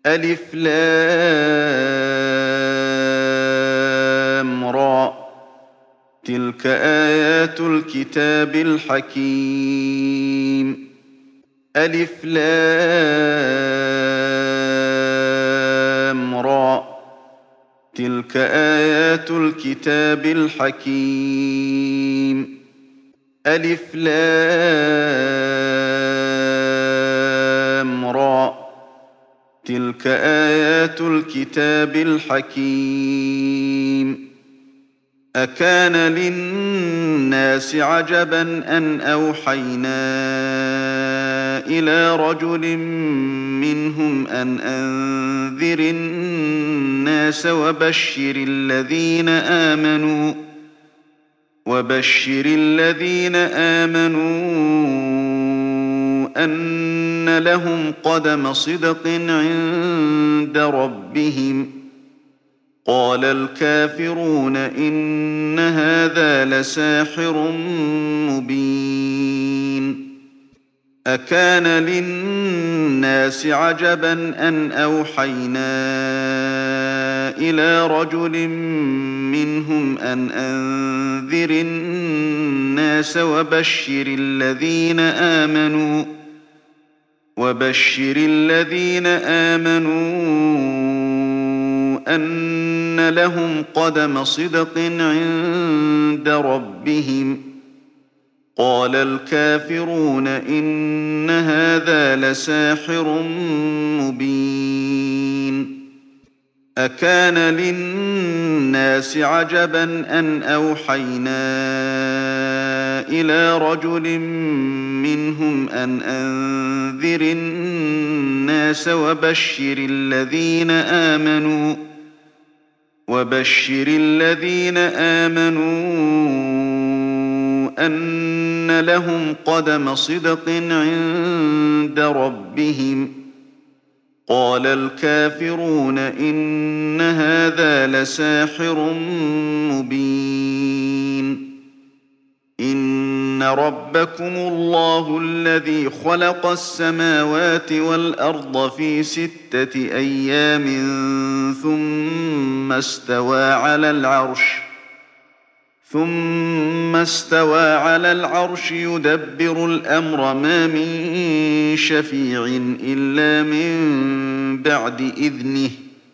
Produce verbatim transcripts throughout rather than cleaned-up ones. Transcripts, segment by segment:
ألف لام را تلك آيات الكتاب الحكيم ألف لام را تلك آيات الكتاب الحكيم ألف لام را تلك آيات الكتاب الحكيم أكان للناس عجبا أن أوحينا إلى رجل منهم أن أنذر الناس وبشر الذين آمنوا وبشر الذين آمنوا أن لهم قدم صدق عند ربهم قال الكافرون إن هذا لساحر مبين أكان للناس عجبا أن أوحينا إلى رجل منهم أن أنذر الناس وبشر الذين آمنوا وبشر الذين آمنوا أن لهم قدم صدق عند ربهم قال الكافرون إن هذا لساحر مبين أكان للناس عجبا أن أوحينا إلى رجل منهم أن أنذر الناس وبشر الذين آمنوا وبشر الذين آمنوا أن لهم قدم صدق عند ربهم قال الكافرون إن هذا لساحر مبين إن ربكم الله الذي خلق السماوات والأرض في ستة أيام ثم استوى على العرش ثم استوى على العرش يدبر الأمر ما من شفيع إلا من بعد إذنه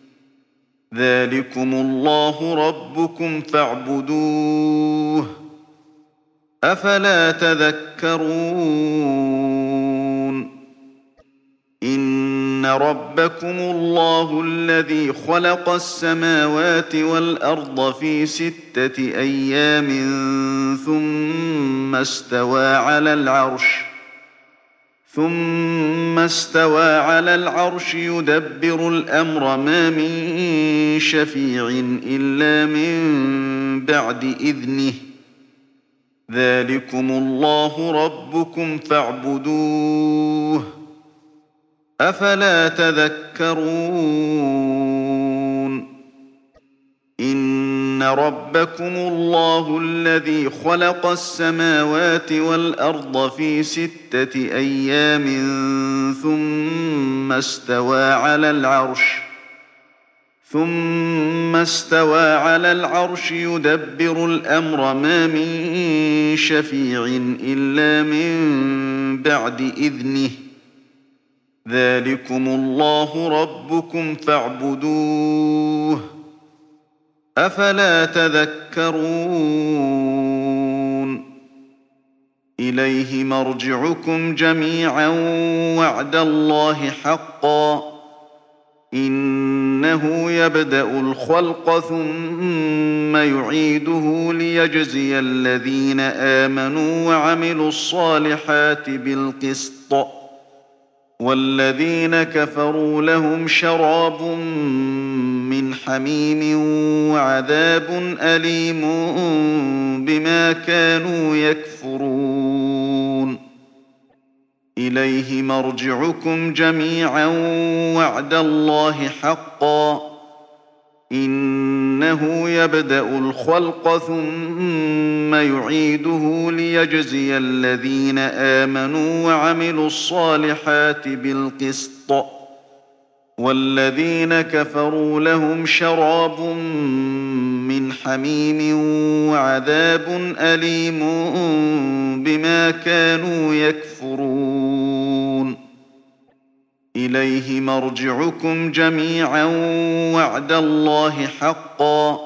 ذلكم الله ربكم فاعبدوه أفلا تذكرون إن ربكم الله الذي خلق السماوات والأرض في ستة أيام ثم استوى على العرش ثم استوى على العرش يدبر الأمر ما من شفيع إلا من بعد إذنه ذلكم الله ربكم فاعبدوه أفلا تذكرون إن ربكم الله الذي خلق السماوات والأرض في ستة أيام ثم استوى على العرش ثم استوى على العرش يدبر الأمر ما من شفيع إلا من بعد إذنه ذلكم الله ربكم فاعبدوه أفلا تذكرون إليه مرجعكم جميعا وعد الله حقا إنه يبدأ الخلق ثم يعيده ليجزي الذين آمنوا وعملوا الصالحات بالقسط والذين كفروا لهم شراب من حميم وعذاب أليم بما كانوا يكفرون إليه مرجعكم جميعا وعد الله حقا إنه يبدأ الخلق ثم يعيده ليجزي الذين آمنوا وعملوا الصالحات بالقسط والذين كفروا لهم شراب من حميم وعذاب أليم بما كانوا يكفرون إليه مرجعكم جميعا وعد الله حقا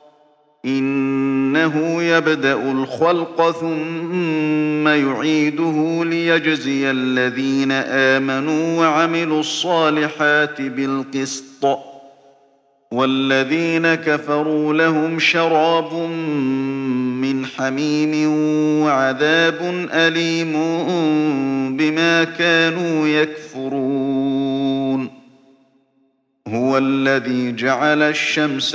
إنه يبدأ الخلق ثم يعيده ليجزي الذين آمنوا وعملوا الصالحات بالقسط والذين كفروا لهم شراب من حميم وعذاب أليم بما كانوا يكفرون هو الذي جعل الشمس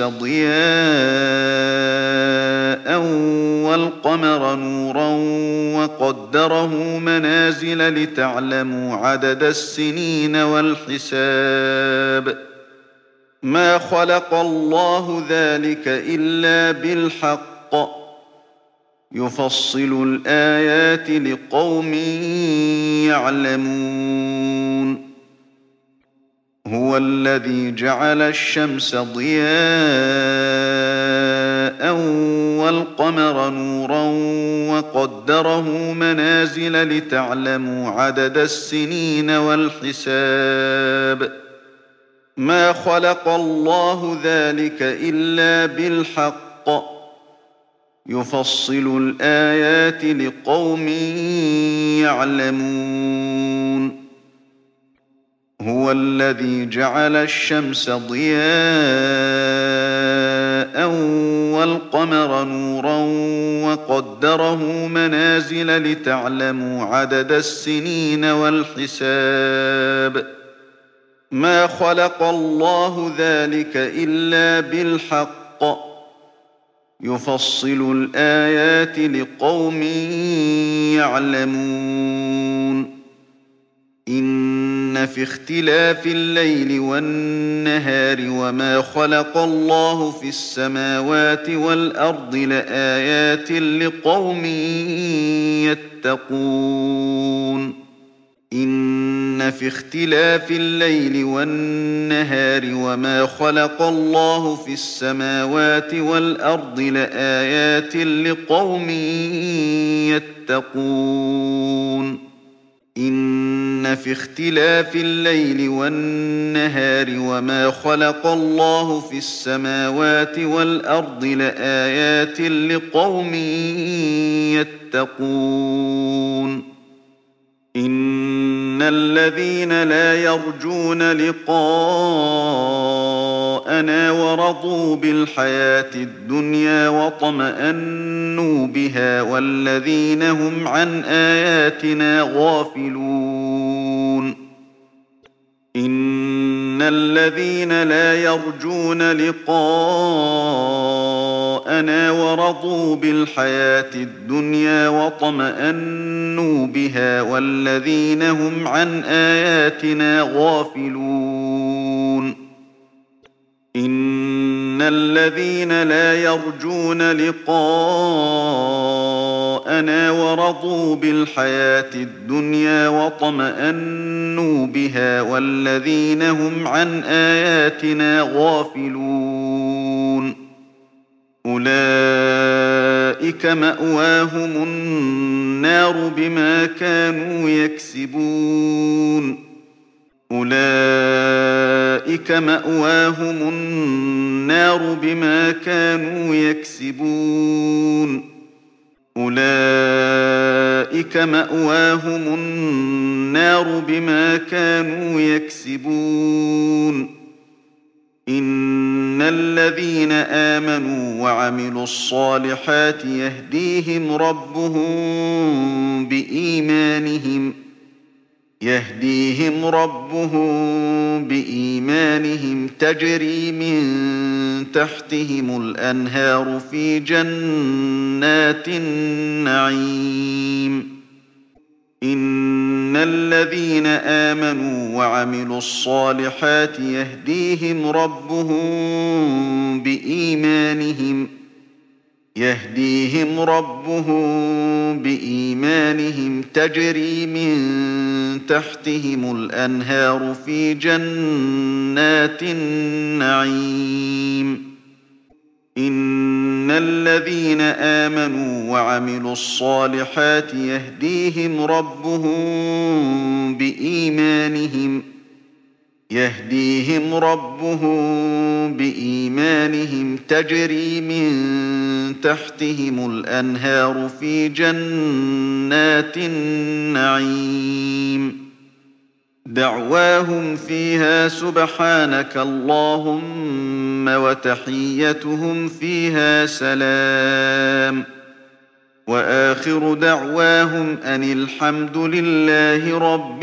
ضياء والقمر نورا وقدره منازل لتعلموا عدد السنين والحساب ما خلق الله ذلك إلا بالحق يفصل الآيات لقوم يعلمون هو الذي جعل الشمس ضياء والقمر نورا وقدره منازل لتعلموا عدد السنين والحساب ما خلق الله ذلك إلا بالحق يفصل الآيات لقوم يعلمون هو الذي جعل الشمس ضياء والقمر نورا وقدره منازل لتعلموا عدد السنين والحساب ما خلق الله ذلك إلا بالحق يفصل الآيات لقوم يعلمون إن في اختلاف الليل والنهار وما خلق الله في السماوات والأرض لآيات لقوم يتقون إن في اختلاف الليل والنهار وما خلق الله في السماوات والأرض لآيات لقوم يتقون إن في اختلاف الليل والنهار وما خلق الله في السماوات والأرض لآيات لقوم يتقون إن الذين لا يرجون لقاءنا ورضوا بالحياة الدنيا واطمأنوا بها والذين هم عن آياتنا غافلون إن الذين لا يرجون لقاءنا ورضوا بالحياة الدنيا واطمأنوا بها والذين هم عن آياتنا غافلون إن الذين لا يرجون لقاءنا ورضوا بالحياة الدنيا واطمأنوا بها والذين هم عن آياتنا غافلون أولئك مأواهم النار بما كانوا يكسبون أولئك مأواهم النار بما كانوا يكسبون أولئك مأواهم النار بما كانوا يكسبون إن الذين آمنوا وعملوا الصالحات يهديهم ربهم بإيمانهم يهديهم ربهم بإيمانهم تجري من تحتهم الأنهار في جنات النعيم إن الذين آمنوا وعملوا الصالحات يهديهم ربهم بإيمانهم يهديهم ربهم بإيمانهم تجري من تحتهم الأنهار في جنات النعيم إن الذين آمنوا وعملوا الصالحات يهديهم ربهم بإيمانهم يهديهم ربهم بإيمانهم تجري من تحتهم الأنهار في جنات النعيم دعواهم فيها سبحانك اللهم وتحيتهم فيها سلام وآخر دعواهم أن الحمد لله رب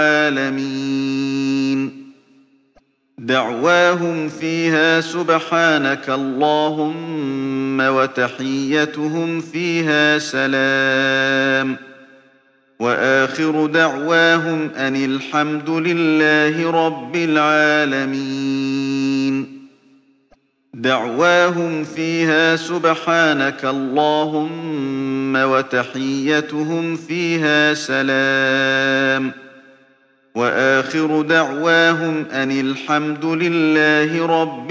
العالمين دعواهم فيها سبحانك اللهم وتحيتهم فيها سلام وآخر دعواهم أن الحمد لله رب العالمين دعواهم فيها سبحانك اللهم وتحيتهم فيها سلام وآخر دعواهم أن الحمد لله رب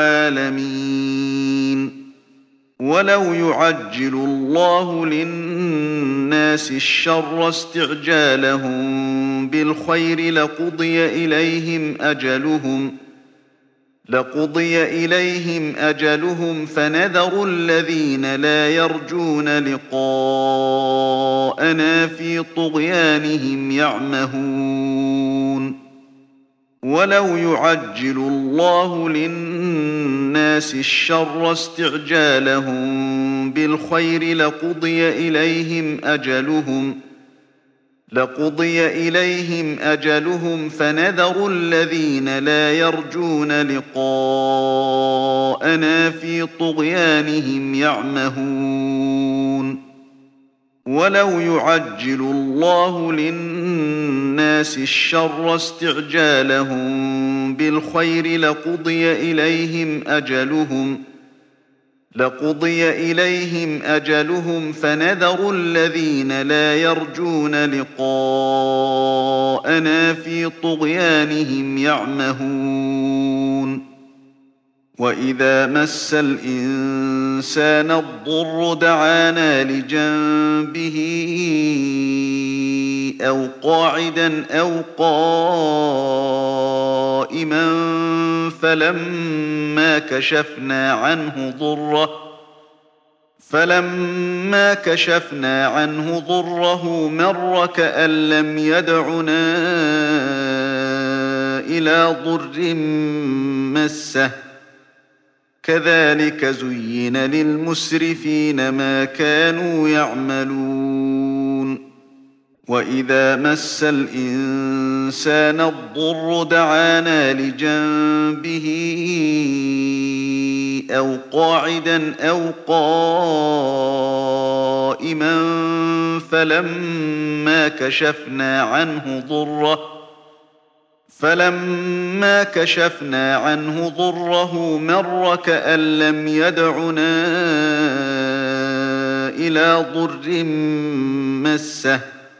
العالمين ولو يعجل الله للناس الشر استعجالهم بالخير لقضي إليهم أجلهم لقضي إليهم أجلهم فنذر الذين لا يرجون لقاءنا في طغيانهم يعمهون ولو يعجل الله للناس الشر استعجالهم بالخير لقضي إليهم أجلهم لقضي إليهم أجلهم فنذر الذين لا يرجون لقاءنا في طغيانهم يعمهون ولو يعجل الله للناس الشر استعجالهم بالخير لقضي إليهم أجلهم لقضي إليهم أجلهم فنذر الذين لا يرجون لقاءنا في طغيانهم يعمهون وإذا مس الإنسان الضر دعانا لجنبه أو قاعدا أو قائما فلما كشفنا عنه ضره فلما كشفنا عنه ضره مر كأن لم يدعنا إلى ضر مسه كذلك زين للمسرفين ما كانوا يعملون وإذا مس الإنسان الضر دعانا لجنبه أو قاعدا أو قائما فلما كشفنا عنه ضره فلما كشفنا عنه ضره مر كأن لم يدعنا إلى ضر مسه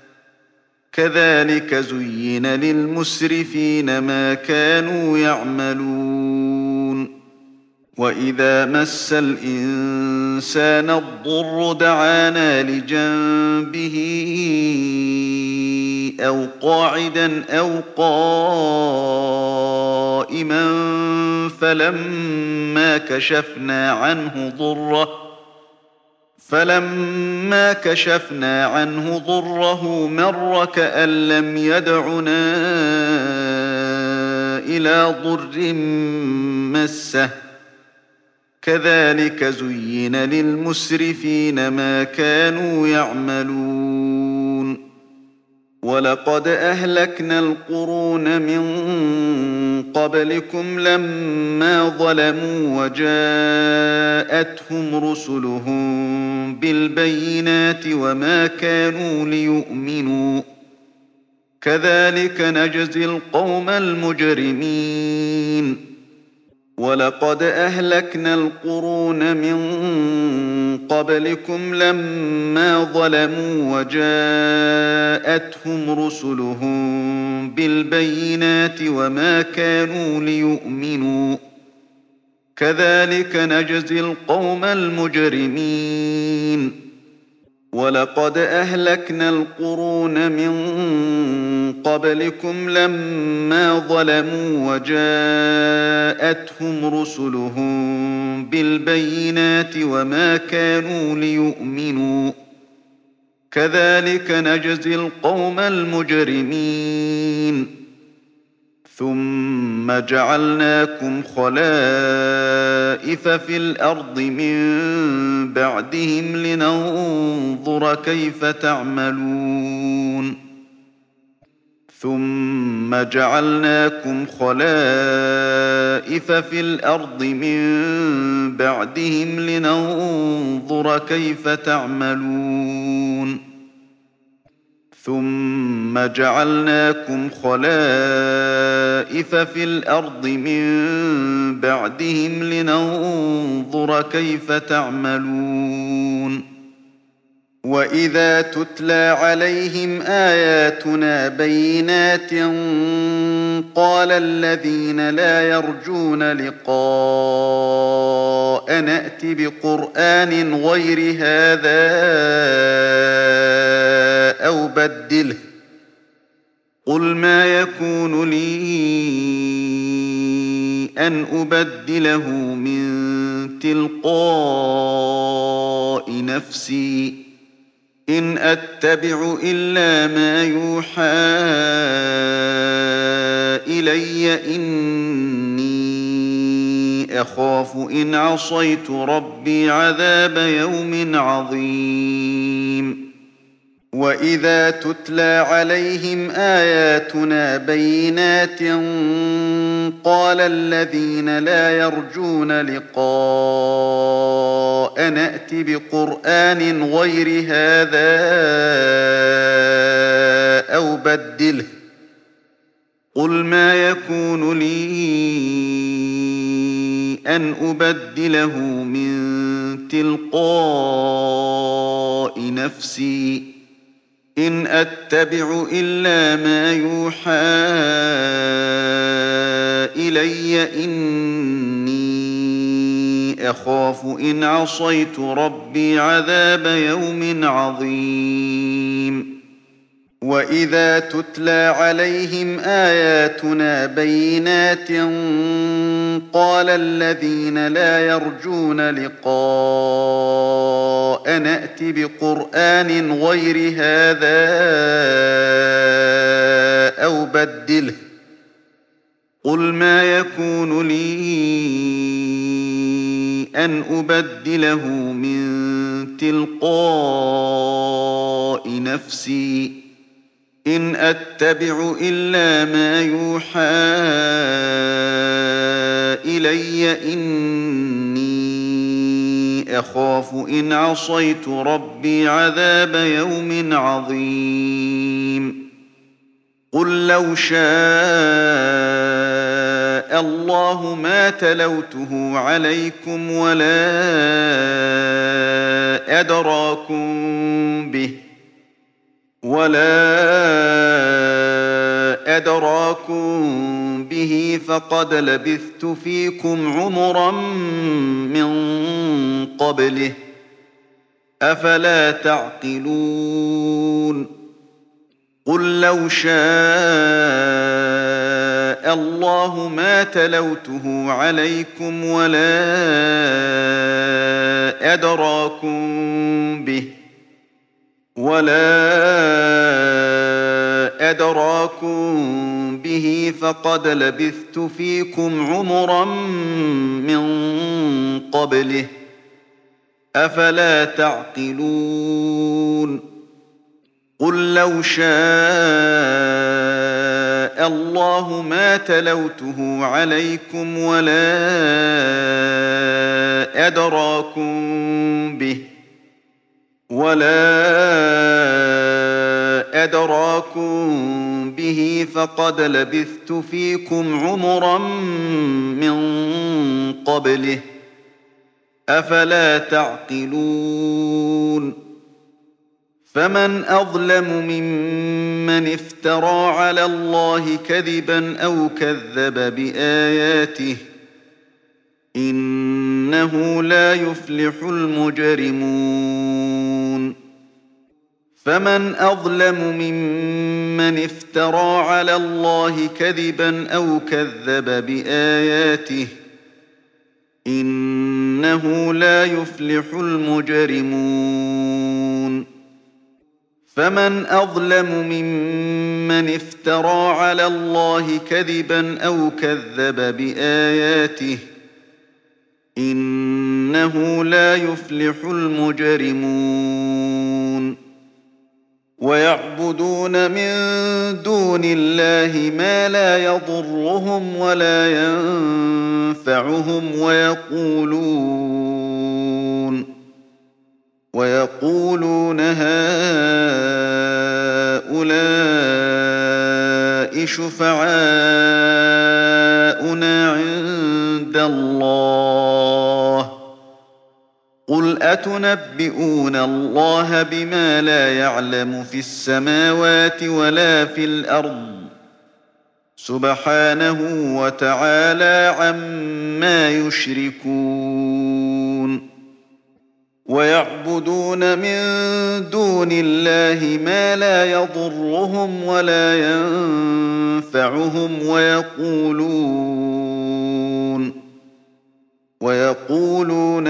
كذلك زين للمسرفين ما كانوا يعملون وإذا مس الإنسان الضر دعانا لجنبه أو قاعدا أو قائما فلما كشفنا عنه ضره فلما كشفنا عنه ضره مر كأن لم يدعنا إلى ضر مسه كذلك زين للمسرفين ما كانوا يعملون ولقد أهلكنا القرون من قبلكم لما ظلموا وجاءتهم رسلهم بالبينات وما كانوا ليؤمنوا كذلك نجزي القوم المجرمين ولقد أهلكنا القرون من قبلكم لما ظلموا وجاءتهم رسلهم بالبينات وما كانوا ليؤمنوا كذلك نجزي القوم المجرمين ولقد أهلكنا القرون من قبلكم لما ظلموا وجاءتهم رسلهم بالبينات وما كانوا ليؤمنوا كذلك نجزي القوم المجرمين ثم جعلناكم خلائف في الأرض من بعدهم لننظر كيف تعملون ثم جعلناكم خلائف في الأرض من بعدهم لننظر كيف تعملون ثم جعلناكم خلائف في الأرض من بعدهم لننظر كيف تعملون وإذا تتلى عليهم آياتنا بينات قال الذين لا يرجون لقاء نأت بقرآن غير هذا أو بدله قل ما يكون لي أن أبدله من تلقاء نفسي إن أتبع إلا ما يوحى إلي إني أخاف إن عصيت ربي عذاب يوم عظيم وإذا تتلى عليهم آياتنا بينات قال الذين لا يرجون لقاء نأت بقرآن غير هذا أو بدله قل ما يكون لي أن أبدله من تلقاء نفسي إن أتبع إلا ما يوحى إلي إني أخاف إن عصيت ربي عذاب يوم عظيم وإذا تتلى عليهم آياتنا بينات قال الذين لا يرجون لقاء نأت بقرآن غير هذا أو بدله قل ما يكون لي أن أبدله من تلقاء نفسي إن أتبع إلا ما يوحى إلي إني أخاف إن عصيت ربي عذاب يوم عظيم قل لو شاء الله ما تلوته عليكم ولا أدراكم به ولا أدراكم به فقد لبثت فيكم عمرا من قبله أفلا تعقلون قل لو شاء الله ما تلوته عليكم ولا أدراكم به ولا أدراكم به فقد لبثت فيكم عمرا من قبله أفلا تعقلون قل لو شاء الله ما تلوته عليكم ولا أدراكم به ولا أدراكم به فقد لبثت فيكم عمرا من قبله أفلا تعقلون فمن أظلم ممن افترى على الله كذبا أو كذب بآياته إنه لا يفلح المجرمون فمن أظلم ممن افترى على الله كذبا أو كذب بآياته إنه لا يفلح المجرمون فمن أظلم ممن افترى على الله كذبا أو كذب بآياته إنه لا يفلح المجرمون ويعبدون من دون الله ما لا يضرهم ولا ينفعهم ويقولون ويقولون هؤلاء شفعاؤنا عند الله قل أتنبئون الله بما لا يعلم في السماوات ولا في الأرض سبحانه وتعالى عما يشركون ويعبدون من دون الله ما لا يضرهم ولا ينفعهم ويقولون ويقولون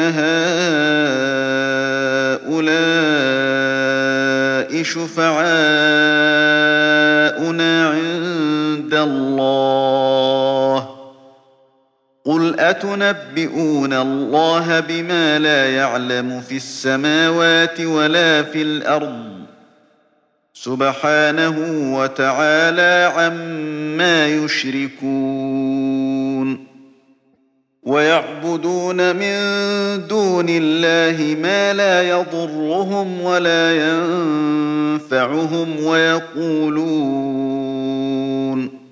هؤلاء شفعاؤنا عند الله قل أتنبئون الله بما لا يعلم في السماوات ولا في الأرض سبحانه وتعالى عما يشركون ويعبدون من دون الله ما لا يضرهم ولا ينفعهم ويقولون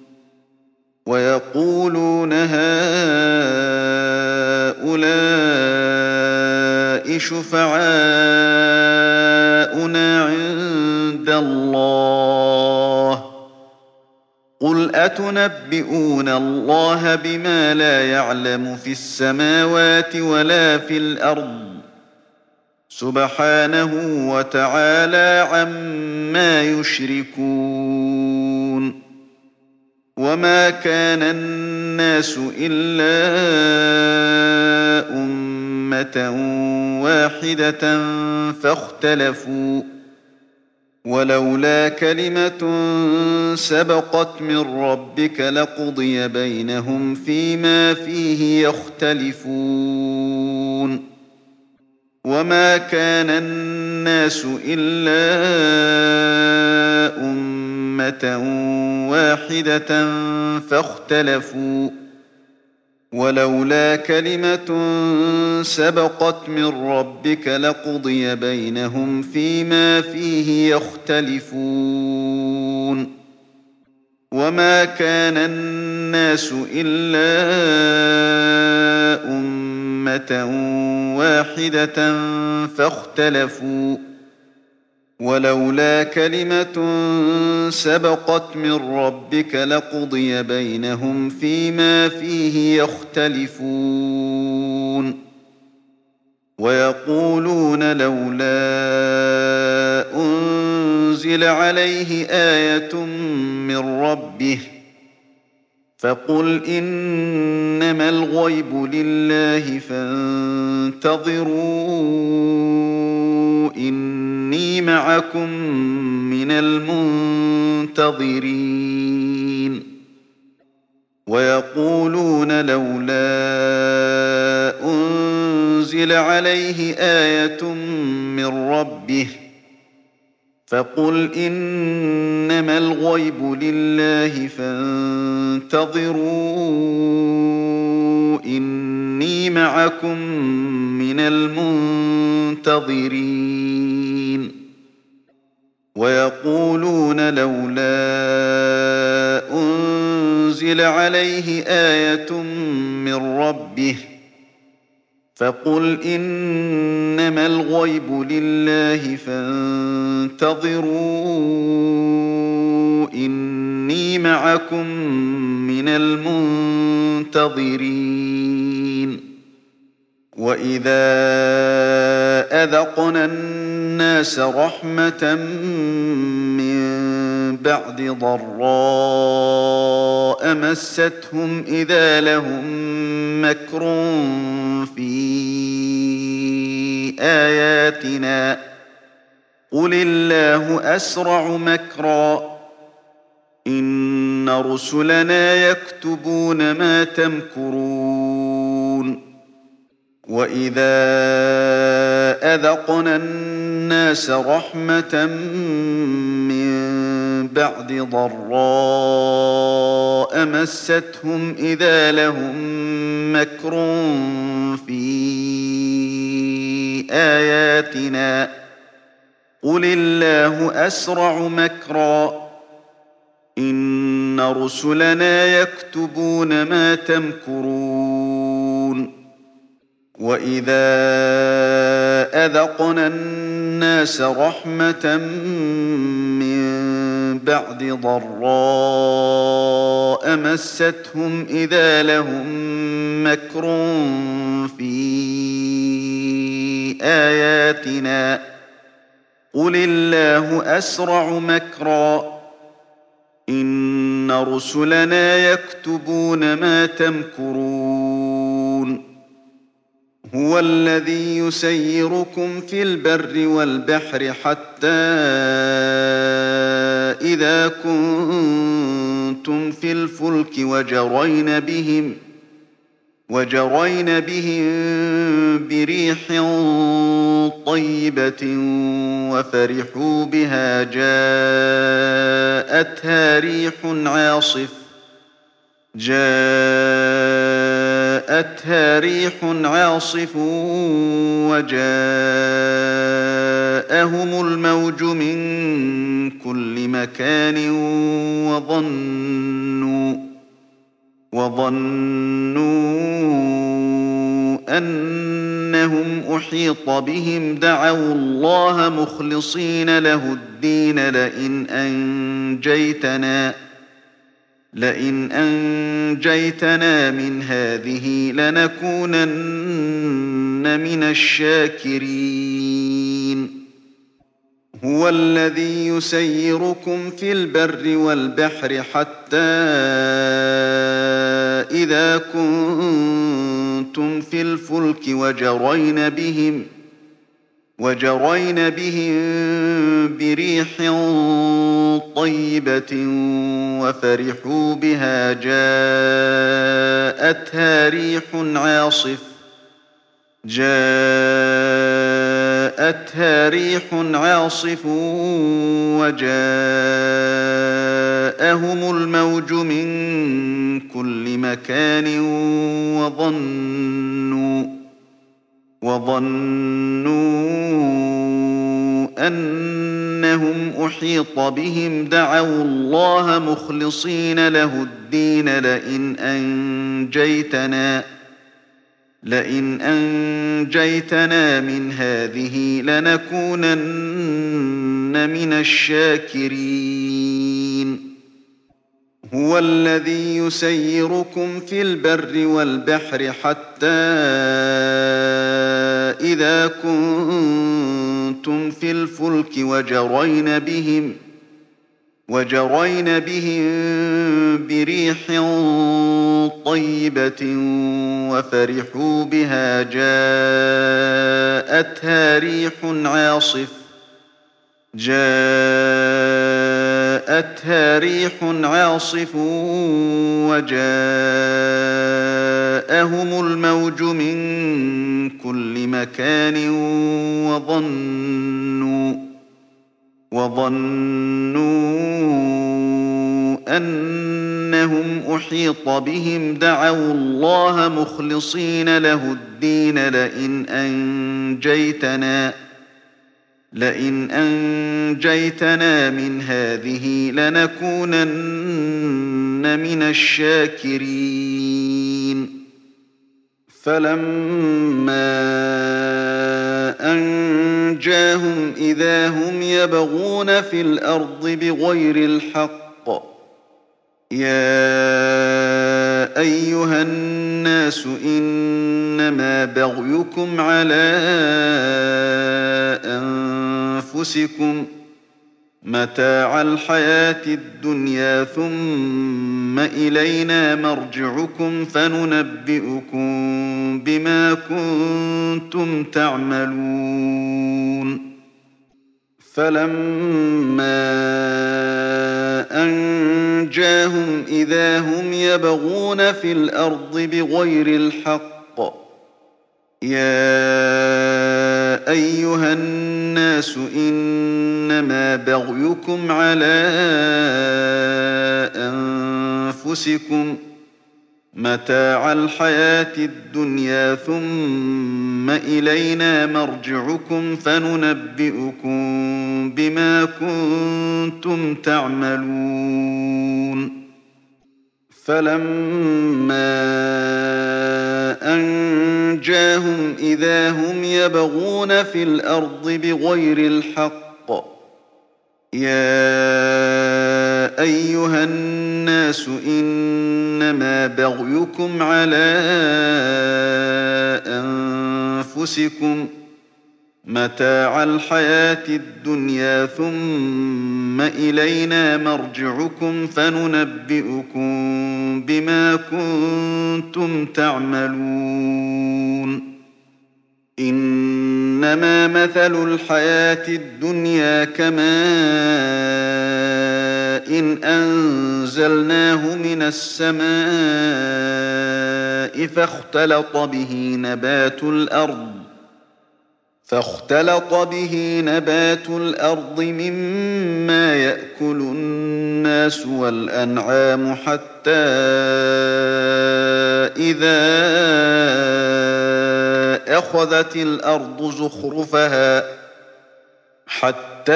ويقولون هؤلاء شفعاؤنا عند الله قل أتنبئون الله بما لا يعلم في السماوات ولا في الأرض سبحانه وتعالى عما يشركون وما كان الناس إلا أمة واحدة فاختلفوا ولولا كلمة سبقت من ربك لقضي بينهم فيما فيه يختلفون وما كان الناس إلا أمة واحدة فاختلفوا ولولا كلمة سبقت من ربك لقضي بينهم فيما فيه يختلفون وما كان الناس إلا أمة واحدة فاختلفوا ولولا كلمة سبقت من ربك لقضي بينهم فيما فيه يختلفون ويقولون لولا أنزل عليه آية من ربه فقل إنما الغيب لله فانتظروا إني معكم من المنتظرين ويقولون لولا أنزل عليه آية من ربه فقل إنما الغيب لله فانتظروا إني معكم من المنتظرين ويقولون لولا أنزل عليه آية من ربه فقل إنما الغيب لله فانتظروا إني معكم من المنتظرين وإذا أذقنا الناس رحمة من بعد ضراء مستهم إذا لهم مكر في آياتنا قل الله أسرع مكرا إن رسلنا يكتبون ما تمكرون وإذا أذقنا الناس رحمة من بعد ضراء مستهم إذا لهم مكر في آياتنا قل الله أسرع مكرا إن رسلنا يكتبون ما تمكرون وإذا أذقنا الناس رحمة من بعد ضراء مستهم إذا لهم مكر في آياتنا قل الله أسرع مكرا إن رسلنا يكتبون ما تمكرون هو الذي يسيركم في البر والبحر حتى إذا كنتم في الفلك وجرين بهم وجرين بهم بريح طيبة وفرحوا بها جاءتها ريح عاصف جاءتها ريح عاصف وجاءهم الموج من كل مكان وظنوا وظنوا أنهم أحيط بهم دعوا الله مخلصين له الدين لئن أنجيتنا لئن أنجيتنا من هذه لنكونن من الشاكرين هو الذي يسيركم في البر والبحر حتى إذا كنتم في الفلك وجرين بهم وجرين بهم بريح طيبة وفرحوا بها جاءتها ريح عاصف جاءتها ريح عاصف وجاءهم الموج من كل مكان وظنوا وظنوا أنهم أحيط بهم دعوا الله مخلصين له الدين لئن أنجيتنا لئن أنجيتنا من هذه لنكونن من الشاكرين هو الذي يسيركم في البر والبحر حتى إذا كنتم في الفلك وجرين بهم وجرين بهم بريح طيبة وفرحوا بها جاءتها ريح عاصف جاءتها ريح عاصف وجاءهم الموج من كل مكان وظنوا وظنوا أنهم أحيط بهم دعوا الله مخلصين له الدين لئن أنجيتنا لئن أنجيتنا من هذه لنكونن من الشاكرين فلما أنجاهم إذا هم يبغون في الأرض بغير الحق يا أيها الناس إنما بغيكم على أنفسكم متاع الحياة الدنيا ثم إلينا مرجعكم فننبئكم بما كنتم تعملون فلما أنجاهم إذا هم يبغون في الأرض بغير الحق يا أيها الناس إنما بغيكم على أنفسكم متاع الحياة الدنيا ثم إلينا مرجعكم فننبئكم بما كنتم تعملون فلما أنجاهم إذا هم يبغون في الأرض بغير الحق يا أيها الناس إنما بغيكم على أنفسكم متاع الحياة الدنيا ثم إلينا مرجعكم فننبئكم بما كنتم تعملون إنما مثل الحياة الدنيا كماء إن أنزلناه من السماء فاختلط به نبات الأرض فاختلط به نبات الأرض مما يأكل الناس والأنعام حتى إذا أخذت الأرض زخرفها حتى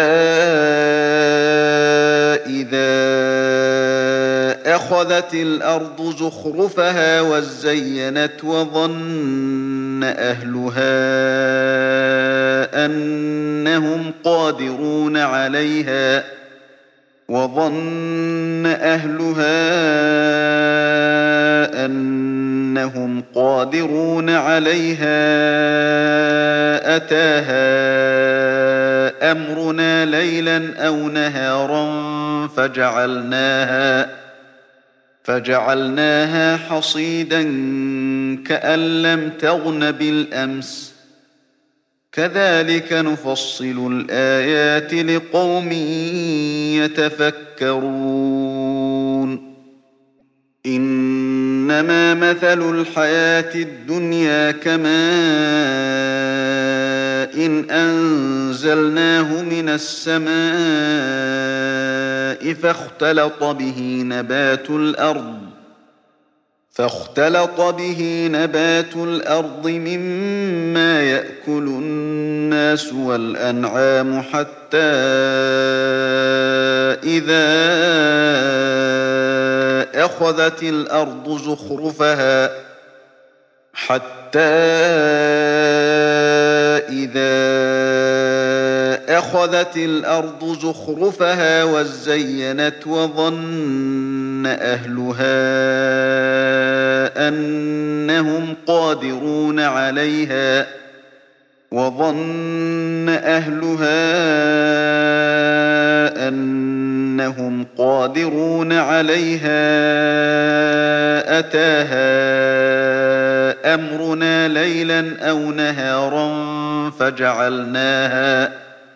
إذا أخذت الأرض زخرفها وزينت وظن أهلها أنهم قادرون عليها وظن أهلها أنهم قادرون عليها أتاها أمرنا ليلا أو نهارا فجعلناها فجعلناها حصيدا كأن لم تغن بالأمس كذلك نفصل الآيات لقوم يتفكرون إنما مثل الحياة الدنيا كماء إن أنزلناه من السماء فاختلط به نبات الأرض فاختلط به نبات الأرض مما يأكل الناس والأنعام حتى إذا أخذت الأرض زخرفها حتى إذا أخذت الأرض زخرفها وزينت وظن أهلها أنهم قادرون عليها وظن أهلها أنهم قادرون عليها أتاها أمرنا ليلا أو نهارا فجعلناها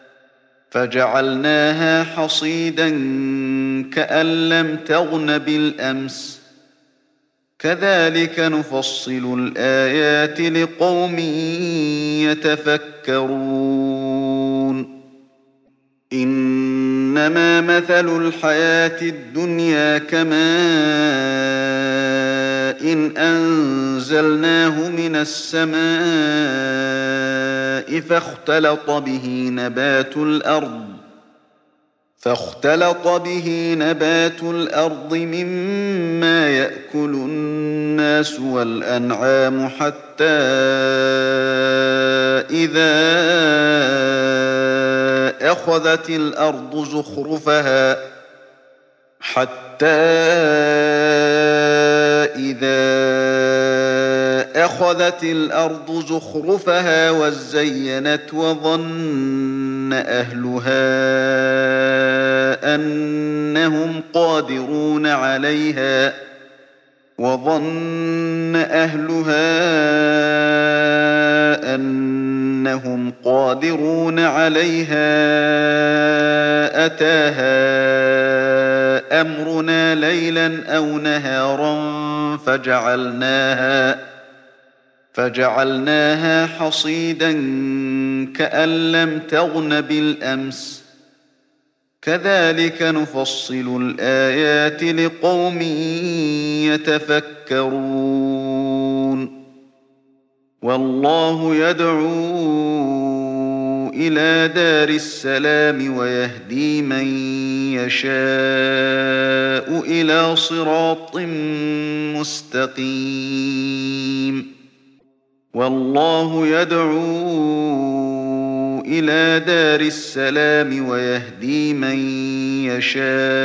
فجعلناها حصيدا كأن لم تغن بالأمس كذلك نفصل الآيات لقوم يتفكرون إنما مثل الحياة الدنيا كماء إن أنزلناه من السماء فاختلط به نبات الأرض فاختلط به نبات الأرض مما يأكل الناس والأنعام حتى إذا أخذت الأرض زخرفها حتى إذا أخذت الأرض زخرفها وزينت وظن أهلها أنهم قادرون عليها وظن أهلها أنهم قادرون عليها أتاها أمرنا ليلا أو نهارا فجعلناها فجعلناها حصيدا كأن لم تغن بالأمس كذلك نفصل الآيات لقوم يتفكرون والله يدعو إلى دار السلام ويهدي من يشاء إلى صراط مستقيم والله يدعو إلى دار السلام ويهدي من يشاء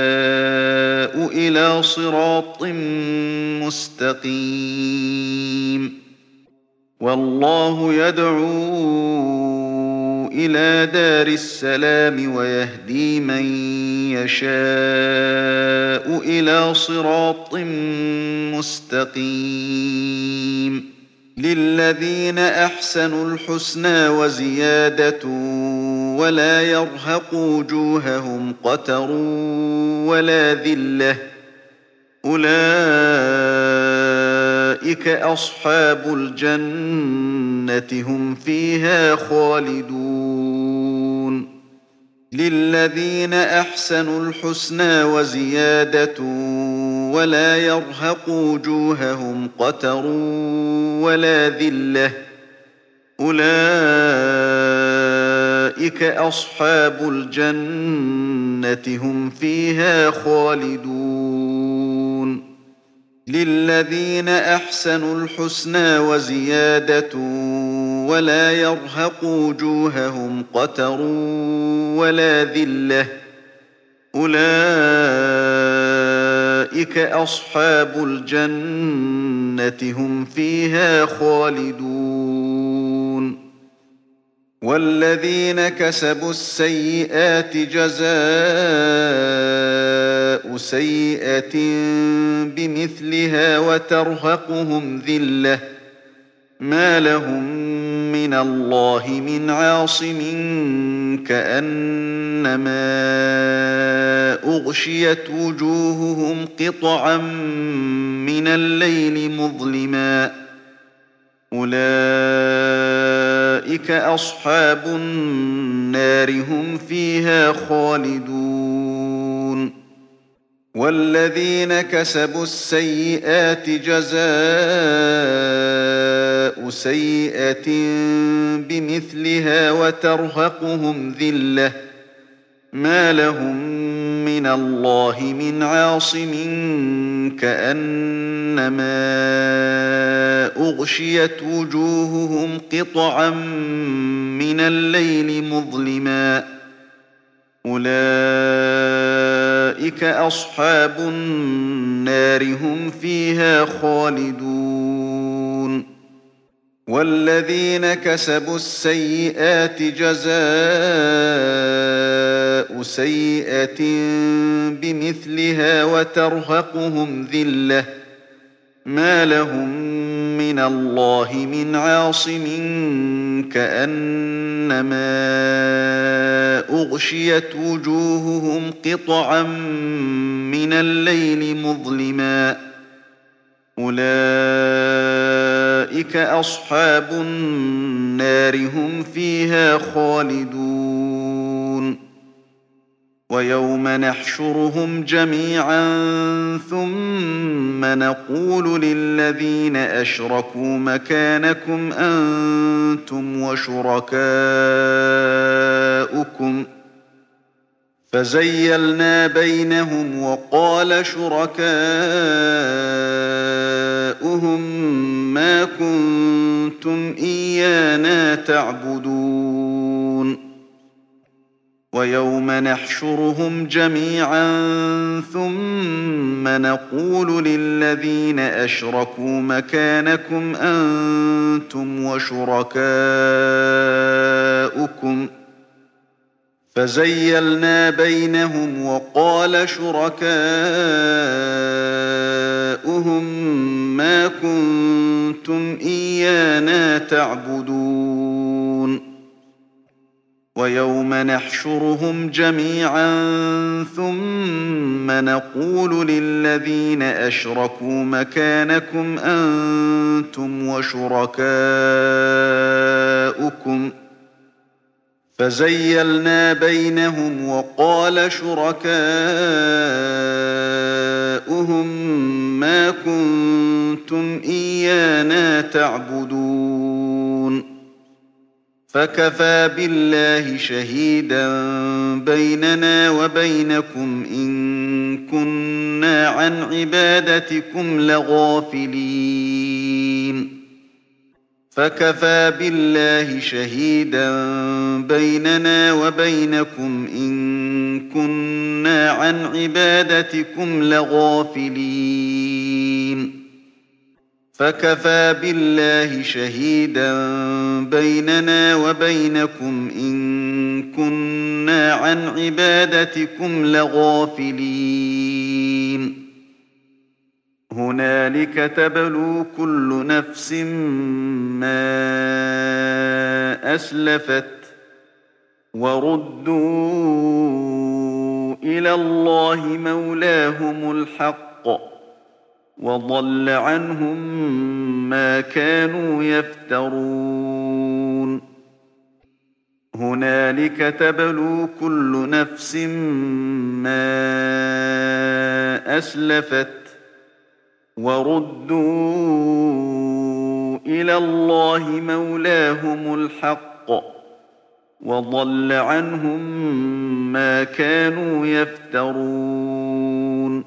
إلى صراط مستقيم والله يدعو إلى دار السلام ويهدي من يشاء إلى صراط مستقيم للذين أحسنوا الحسنى وزيادة ولا يرهق وجوههم قتر ولا ذلة أولئك أصحاب الجنة هم فيها خالدون للذين أحسنوا الحسنى وزيادة ولا يرهق وجوههم قتر ولا ذلة أولئك أصحاب الجنة هم فيها خالدون للذين أحسنوا الحسنى وزيادة ولا يرهق وجوههم قتر ولا ذلة أولئك أصحاب الجنة هم فيها خالدون والذين كسبوا السيئات جزاء سيئة بمثلها وترهقهم ذلة ما لهم من الله من عاصم كأنما أغشيت وجوههم قطعا من الليل مظلما أولئك أصحاب النار هم فيها خالدون والذين كسبوا السيئات جزاء سيئة بمثلها وترهقهم ذلة ما لهم من الله من عاصم كأنما أغشيت وجوههم قطعا من الليل مظلما أولئك أصحاب النار هم فيها خالدون والذين كسبوا السيئات جزاء سيئة بمثلها وترهقهم ذلة ما لهم من الله من عاصم كأنما أغشيت وجوههم قطعا من الليل مظلما أولئك أصحاب النار هم فيها خالدون ويوم نحشرهم جميعا ثم نقول للذين أشركوا مكانكم أنتم وشركاؤكم فزيلنا بينهم وقال شركاؤهم ما كنتم إيانا تعبدون ويوم نحشرهم جميعا ثم نقول للذين أشركوا مكانكم أنتم وشركاؤكم فزيلنا بينهم وقال شركاؤهم ما كنتم إيانا تعبدون ويوم نحشرهم جميعا ثم نقول للذين أشركوا مكانكم أنتم وشركاؤكم فزيلنا بينهم وقال شركاؤهم ما كنتم إيانا تعبدون فكفى بالله شهيدا بيننا وبينكم إن كنا عن عبادتكم لغافلين فكفى بالله شهيدا بيننا وبينكم إن كنا عن عبادتكم لغافلين فكفى بالله شهيدا بيننا وبينكم إن كنا عن عبادتكم لغافلين هنالك تبلو كل نفس ما أسلفت وردوا إلى الله مولاهم الحق وضل عنهم ما كانوا يفترون هنالك تبلو كل نفس ما أسلفت وردوا إلى الله مولاهم الحق وضل عنهم ما كانوا يفترون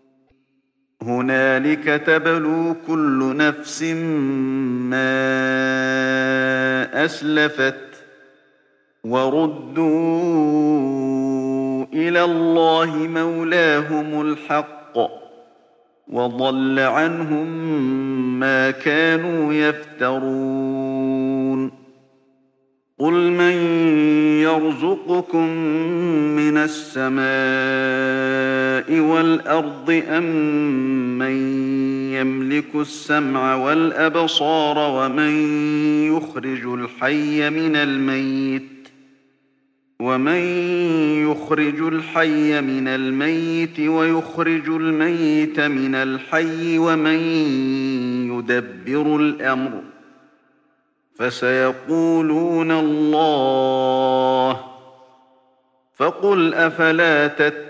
هنالك تبلو كل نفس ما أسلفت وردوا إلى الله مولاهم الحق وضل عنهم ما كانوا يفترون قل من يرزقكم من السماء والأرض أم من يملك السمع والأبصار ومن يخرج الحي من الميت ومن يخرج الحي من الميت ويخرج الميت من الحي ومن يدبر الأمر فسيقولون الله فقل أفلا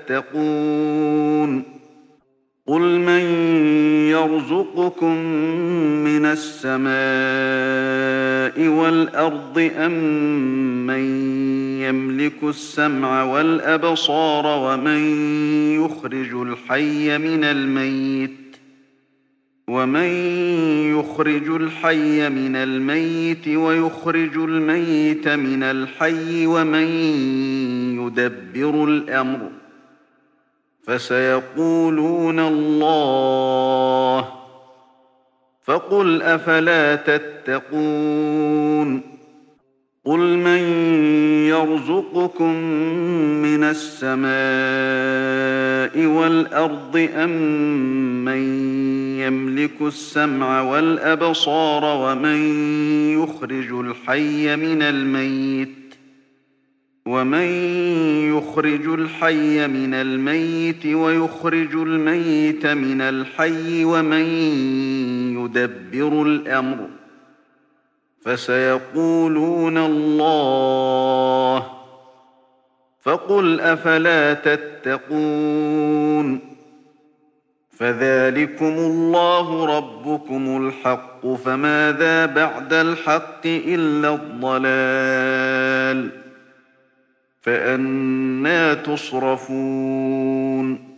تتقون قل من يرزقكم من السماء والأرض أم من يملك السمع والأبصار ومن يخرج الحي من الميت ومن يخرج الحي من الميت ويخرج الميت من الحي ومن يدبر الأمر فسيقولون الله فقل أفلا تتقون قل من يرزقكم من السماء والأرض أم من يملك السمع والأبصار ومن يخرج الحي من الميت ومن يخرج الحي من الميت ويخرج الميت من الحي ومن يدبر الأمر فسيقولون الله فقل أفلا تتقون فذلكم الله ربكم الحق فماذا بعد الحق إلا الضلال فأنى تصرفون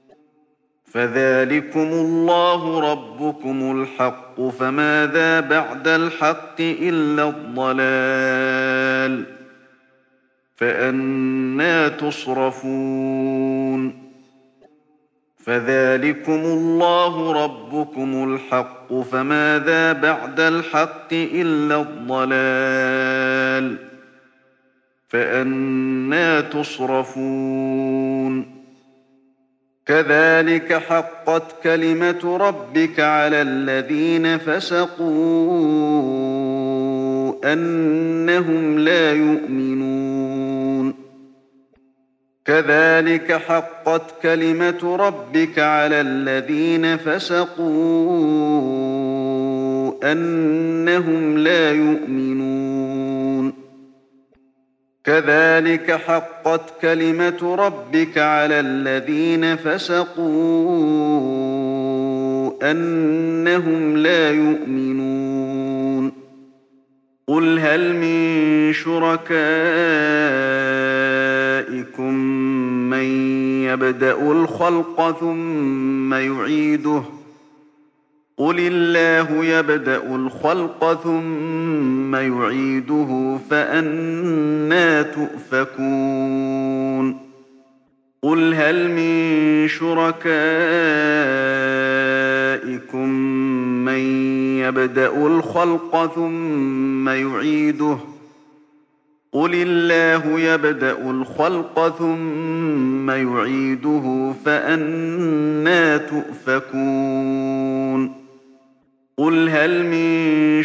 فذلكم الله ربكم الحق فماذا بعد الحق إلا الضلال فأنى تصرفون فذلكم الله ربكم الحق فماذا بعد الحق إلا الضلال فأنى تصرفون كذلك حقت كلمة ربك على الذين فسقوا أنهم لا يؤمنون كذلك حقت كلمة ربك على الذين فسقوا أنهم لا يؤمنون كذلك حقت كلمة ربك على الذين فسقوا أنهم لا يؤمنون قل هل من شركائكم من يبدأ الخلق ثم يعيده قل الله يبدأ الخلق ثم يعيده فأنى تؤفكون قل هل من شركائكم من يبدأ الخلق ثم يعيده قل الله يبدأ الخلق ثم يعيده فأنى تؤفكون قل هل من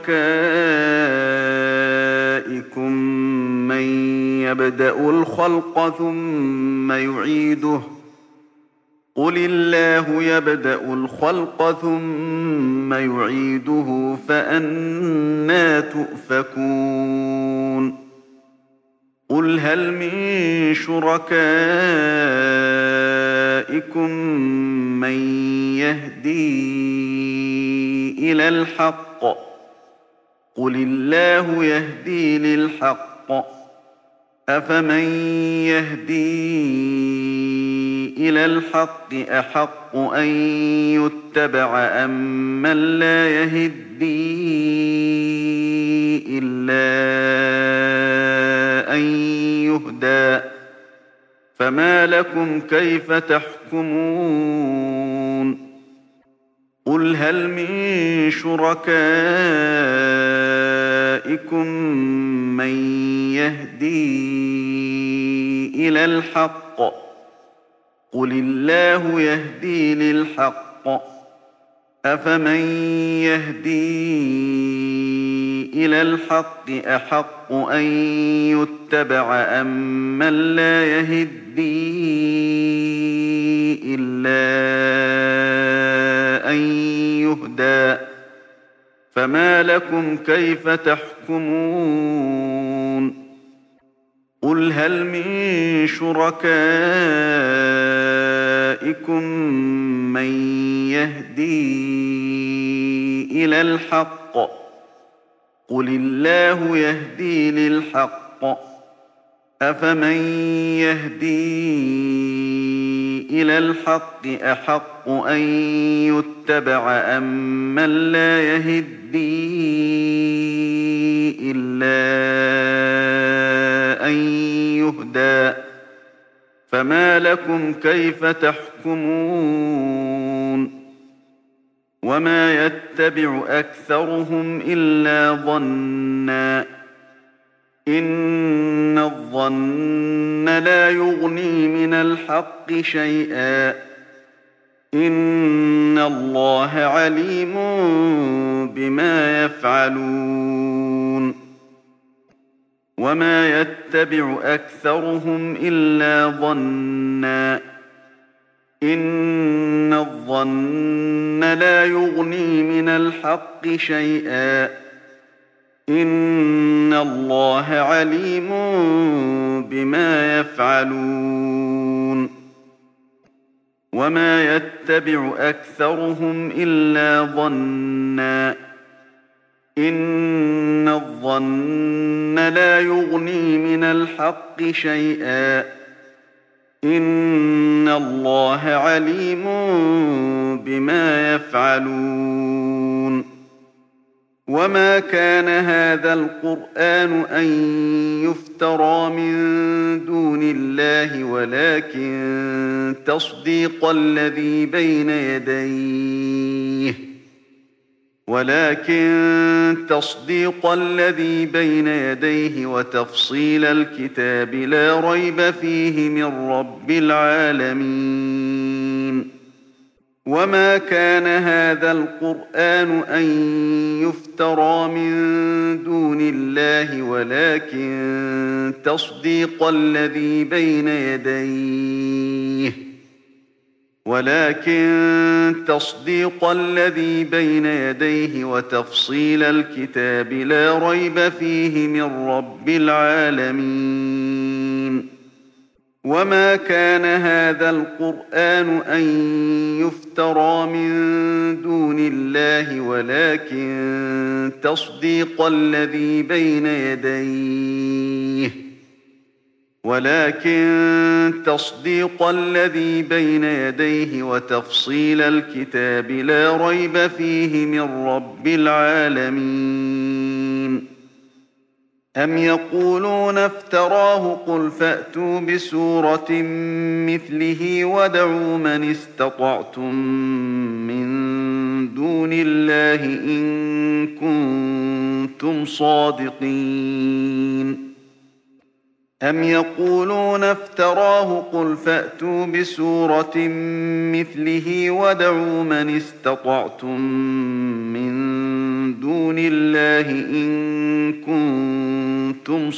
شركائكم من يبدأ الخلق ثم يعيده قل الله يبدأ الخلق ثم يعيده فأنى تؤفكون قل هل من شركائكم من يهدي إلى الحق قل الله يهدي للحق أفمن يهدي إلى الحق أحق أن يتبع أم من لا يهدي إلا أن يهدى فما لكم كيف تحكمون قل هل من شركائكم من يهدي إلى الحق قل الله يهدي للحق أفمن يهدي إلى الحق أحق أن يتبع أم من لا يهدي إلا أن يهدى فما لكم كيف تحكمون قل هل من شركائكم من يهدي إلى الحق قل الله يهدي للحق أفمن يهدي إلى الحق أحق أن يتبع أم من لا يهدي إلا أن يهدى فما لكم كيف تحكمون وما يتبع أكثرهم إلا ظنا إن الظن لا يغني من الحق شيئا إن الله عليم بما يفعلون وما يتبع أكثرهم إلا ظنا إن الظن لا يغني من الحق شيئا إن الله عليم بما يفعلون وما يتبع أكثرهم إلا ظنا إن الظن ما لا يغني من الحق شيئا إن الله عليم بما يفعلون وما كان هذا القرآن أن يفترى من دون الله ولكن تصديق الذي بين يديه ولكن تصديق الذي بين يديه وتفصيل الكتاب لا ريب فيه من رب العالمين وما كان هذا القرآن أن يفترى من دون الله ولكن تصديق الذي بين يديه ولكن تصديق الذي بين يديه وتفصيل الكتاب لا ريب فيه من رب العالمين وما كان هذا القرآن أن يفترى من دون الله ولكن تصديق الذي بين يديه ولكن تصديق الذي بين يديه وتفصيل الكتاب لا ريب فيه من رب العالمين أم يقولون افتراه قل فأتوا بسورة مثله ودعوا من استطعتم من دون الله إن كنتم صادقين أم يقولون افتراه قل فأتوا بسورة مثله ودعوا من استطعتم من دون الله إن كنتم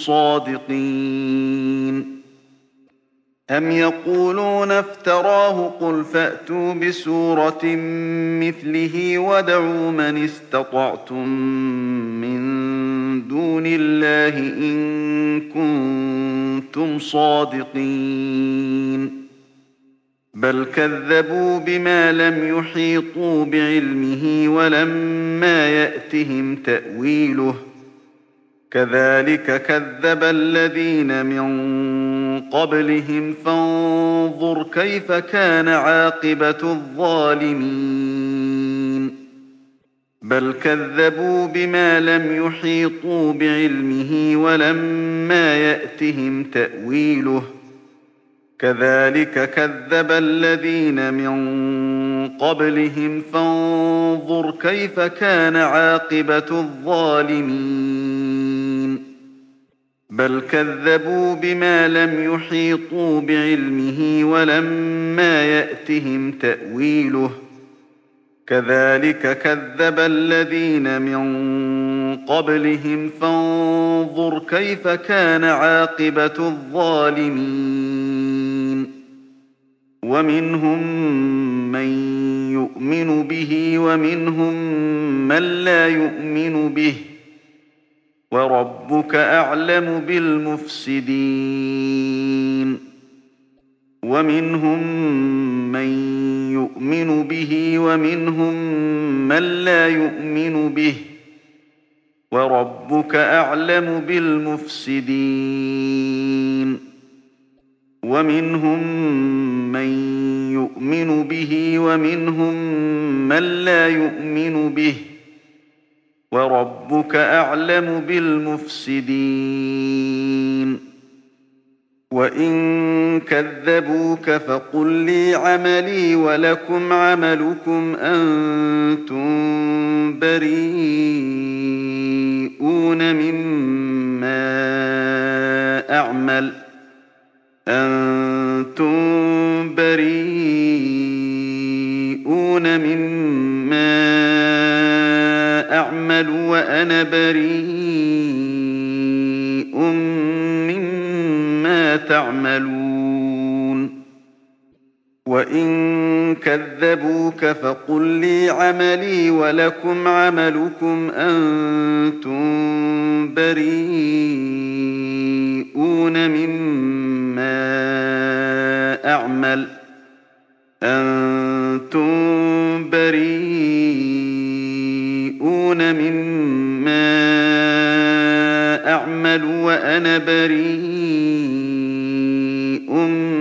صادقين أم يقولون افتراه قل فأتوا بسورة مثله ودعوا من استطعتم من دون الله إن كنتم صادقين بل كذبوا بما لم يحيطوا بعلمه ولما يأتهم تأويله كذلك كذب الذين من قبلهم فانظر كيف كان عاقبة الظالمين بل كذبوا بما لم يحيطوا بعلمه ولما يأتهم تأويله كذلك كذب الذين من قبلهم فانظر كيف كان عاقبة الظالمين بل كذبوا بما لم يحيطوا بعلمه ولما يأتهم تأويله كذلك كذب الذين من قبلهم فانظر كيف كان عاقبة الظالمين ومنهم من يؤمن به ومنهم من لا يؤمن به وربك أعلم بالمفسدين ومنهم من يؤمن به ومنهم من لا يؤمن به وربك أعلم بالمفسدين ومنهم من يؤمن به ومنهم من لا يؤمن به وربك أعلم بالمفسدين وإن كذبوك فقل لي عملي ولكم عملكم أنتم بريئون مما أعمل أنتم بريئون مما أعمل وأنا بريء مما تعملون وإن كذبوك فقل لي عملي ولكم عملكم أنتم بريئون مما أعمل أنتم بريئون مما أعمل أعمل وأنا بريء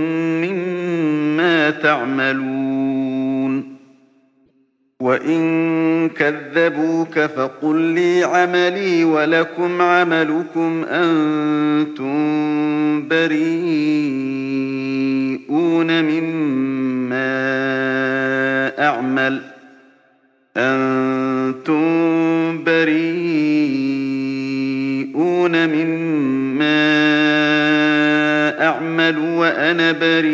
مما تعملون وإن كذبوك فقل لي عملي ولكم عملكم أنتم بريئون مما أعمل أنتم بريئون مما أعمل وأنا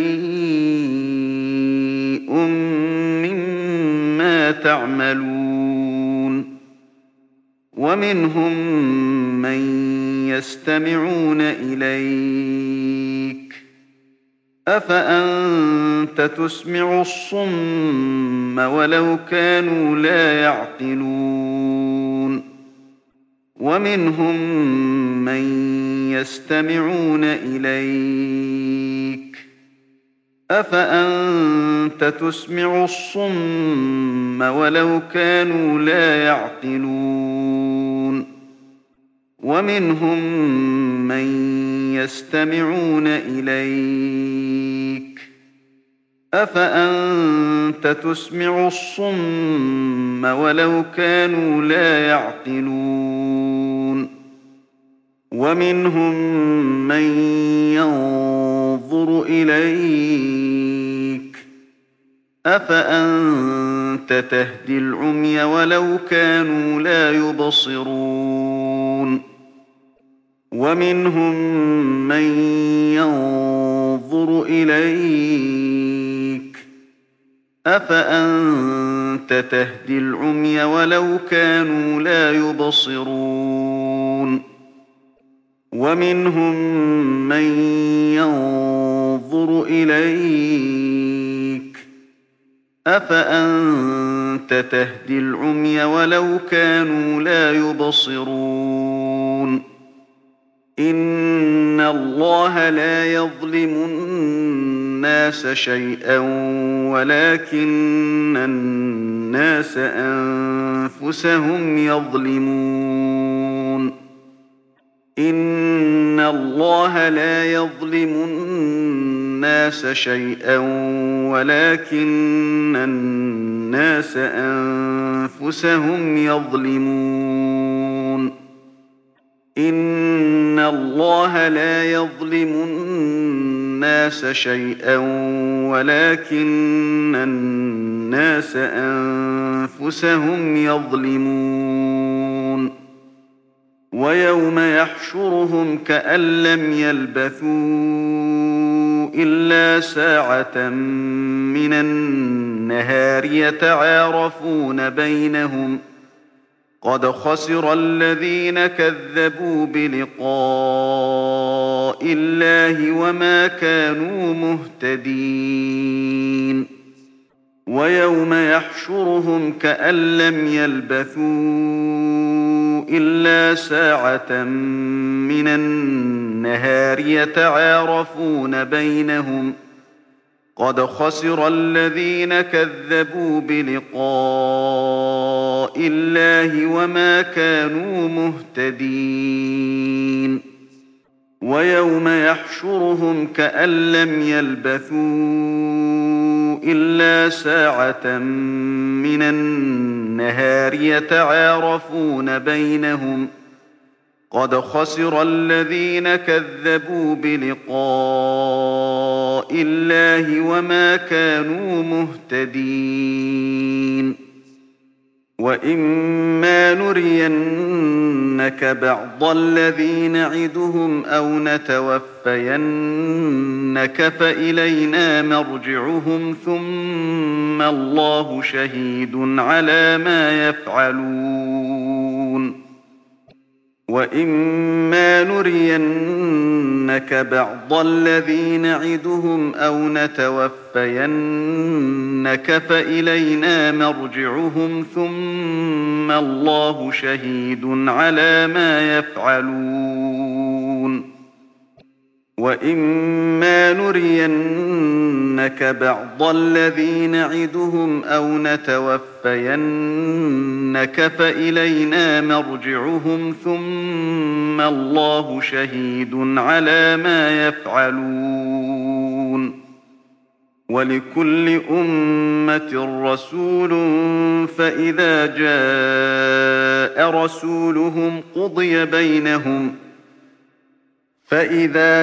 بريء مما تعملون ومنهم من يستمعون إليك أفأنت تسمع الصم ولو كانوا لا يعقلون ومنهم من يستمعون إليك أفأنت تسمع الصم ولو كانوا لا يعقلون ومنهم من يستمعون إليك أفأنت تسمع الصم ولو كانوا لا يعقلون ومنهم من ينظر إليك أفأنت تهدي العمي ولو كانوا لا يبصرون ومنهم من ينظر إليك أفأنت تهدي العمي ولو كانوا لا يبصرون ومنهم من ينظر إليك أفأنت تهدي العمي ولو كانوا لا يبصرون إن الله لا يظلم الناس شيئا ولكن الناس أنفسهم يظلمون إن الله لا يظلم الناس شيئا ولكن الناس أنفسهم يظلمون إن الله لا يظلم الناس شيئا ولكن الناس أنفسهم يظلمون ويوم يحشرهم كأن لم يلبثوا إلا ساعة من النهار يتعارفون بينهم قد خسر الذين كذبوا بلقاء الله وما كانوا مهتدين ويوم يحشرهم كأن لم يلبثوا إلا ساعة من النهار يتعارفون بينهم قد خسر الذين كذبوا بلقاء الله وما كانوا مهتدين ويوم يحشرهم كأن لم يلبثوا إلا ساعة من النهار يتعارفون بينهم قد خسر الذين كذبوا بلقاء الله وما كانوا مهتدين وإما نرينك بعض الذي نعدهم أو نتوفينك فإلينا مرجعهم ثم الله شهيد على ما يفعلون وإما نرينك بعض الذي نعدهم أو نتوفينك فإلينا مرجعهم ثم الله شهيد على ما يفعلون وَإِمَّا نُرِيَنَّكَ بَعْضَ الَّذِي نَعِدُهُمْ أَوْ نَتَوَفَّيَنَّكَ فَإِلَيْنَا مَرْجِعُهُمْ ثُمَّ اللَّهُ شَهِيدٌ عَلَىٰ مَا يَفْعَلُونَ وَلِكُلِّ أُمَّةٍ رَّسُولٌ فَإِذَا جَاءَ رَسُولُهُمْ قُضِيَ بَيْنَهُمْ فَإِذَا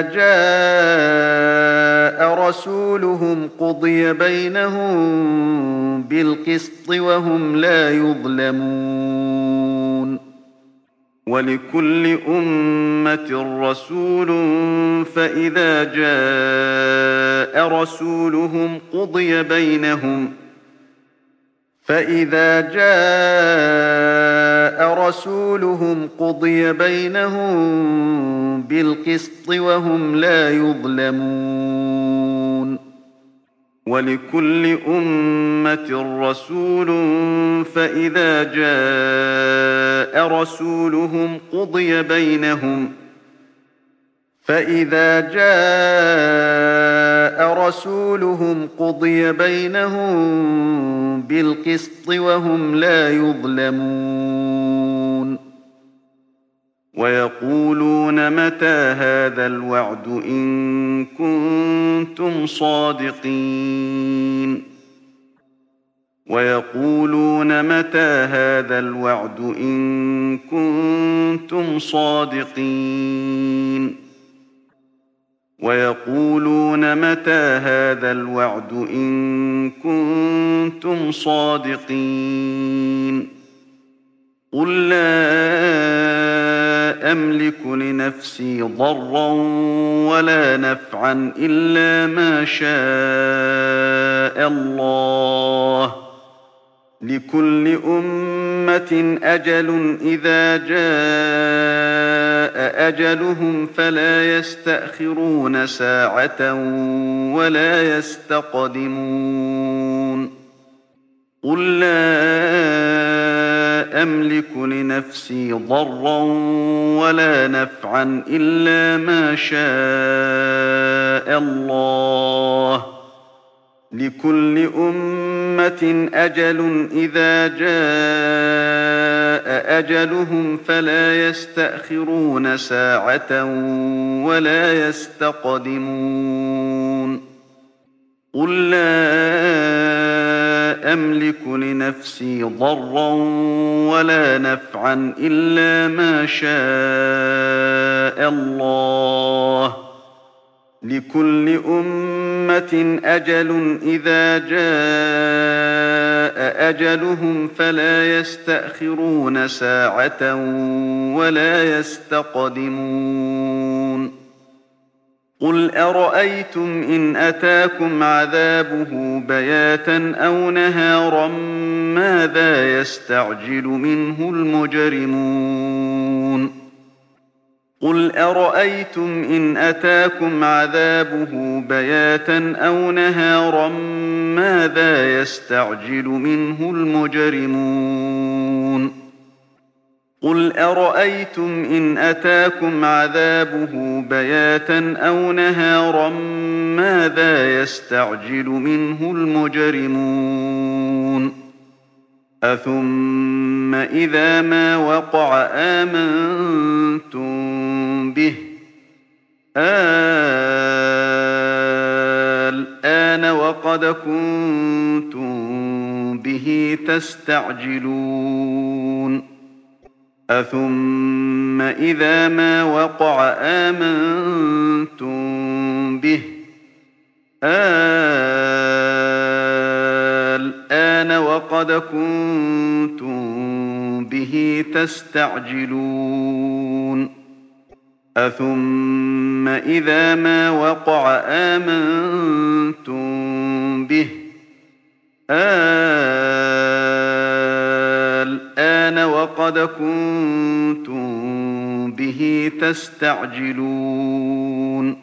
جَاءَ رَسُولُهُمْ قُضِيَ بَيْنَهُم بِالْقِسْطِ وَهُمْ لَا يُظْلَمُونَ وَلِكُلِّ أُمَّةٍ رَّسُولٌ فَإِذَا جَاءَ رَسُولُهُمْ قُضِيَ بَيْنَهُمْ فَإِذَا جَاءَ رَسُولُهُمْ قُضِيَ بَيْنَهُم بِالْقِسْطِ وَهُمْ لَا يُظْلَمُونَ وَلِكُلِّ أُمَّةٍ رَّسُولٌ فَإِذَا جَاءَ رَسُولُهُمْ قُضِيَ بَيْنَهُمْ فَإِذَا جَاءَ رَسُولُهُمْ قُضِيَ بَيْنَهُم بِالْقِسْطِ وَهُمْ لَا يُظْلَمُونَ وَيَقُولُونَ مَتَىٰ هَٰذَا الْوَعْدُ إِن كُنتُمْ صَادِقِينَ وَيَقُولُونَ مَتَىٰ هَٰذَا الْوَعْدُ إِن كُنتُمْ صَادِقِينَ وَيَقُولُونَ مَتَىٰ هَٰذَا الْوَعْدُ إِن كُنتُمْ صَادِقِينَ قُل لَّا أَمْلِكُ لِنَفْسِي ضَرًّا وَلَا نَفْعًا إِلَّا مَا شَاءَ اللَّهُ ۗ لِكُلِّ أُمَّةٍ أَجَلٌ إِذَا جَاءَ أَجَلُهُمْ فَلَا يَسْتَأْخِرُونَ سَاعَةً وَلَا يَسْتَقْدِمُونَ قُل لَّا أَمْلِكُ لِنَفْسِي ضَرًّا وَلَا نَفْعًا إِلَّا مَا شَاءَ اللَّهُ ۗ لِكُلِّ أُمَّةٍ أَجَلٌ إِذَا جَاءَ أَجَلُهُمْ فَلَا يَسْتَأْخِرُونَ سَاعَةً وَلَا يَسْتَقْدِمُونَ قُل لَّا أَمْلِكُ لِنَفْسِي ضَرًّا وَلَا نَفْعًا إِلَّا مَا شَاءَ اللَّهُ ۗ لِكُلِّ أُمَّةٍ أَجَلٌ إِذَا جَاءَ أَجَلُهُمْ فَلَا يَسْتَأْخِرُونَ سَاعَةً وَلَا يَسْتَقْدِمُونَ قُلْ أَرَأَيْتُمْ إِنْ أَتَاكُمْ عَذَابُهُ بَيَاتًا أَوْ نَهَارًا مَاذَا يَسْتَعْجِلُ مِنْهُ الْمُجْرِمُونَ قُلْ أَرَأَيْتُمْ إِنْ أَتَاكُمْ عَذَابُهُ بَيَاتًا أَوْ نَهَارًا مَاذَا يَسْتَعْجِلُ مِنْهُ الْمُجْرِمُونَ قُلْ أَرَأَيْتُمْ إِنْ أَتَاكُمْ عَذَابُهُ بَيَاتًا أَوْ نَهَارًا مَاذَا يَسْتَعْجِلُ مِنْهُ الْمُجْرِمُونَ أَثُمَّ إِذَا مَا وَقَعَ آمَنتُم بِهِ الْآنَ وَقَدْ كُنتُم بِهِ تَسْتَعْجِلُونَ أَثُمَّ إِذَا مَا وَقَعَ آمَنتُم بِهِ الْآنَ وَقَدْ كُنتُم بِهِ تَسْتَعْجِلُونَ أَثُمَّ إِذَا مَا وَقَعَ آمَنتُم بِهِ الْآنَ وَقَدْ كُنتُم بِهِ تَسْتَعْجِلُونَ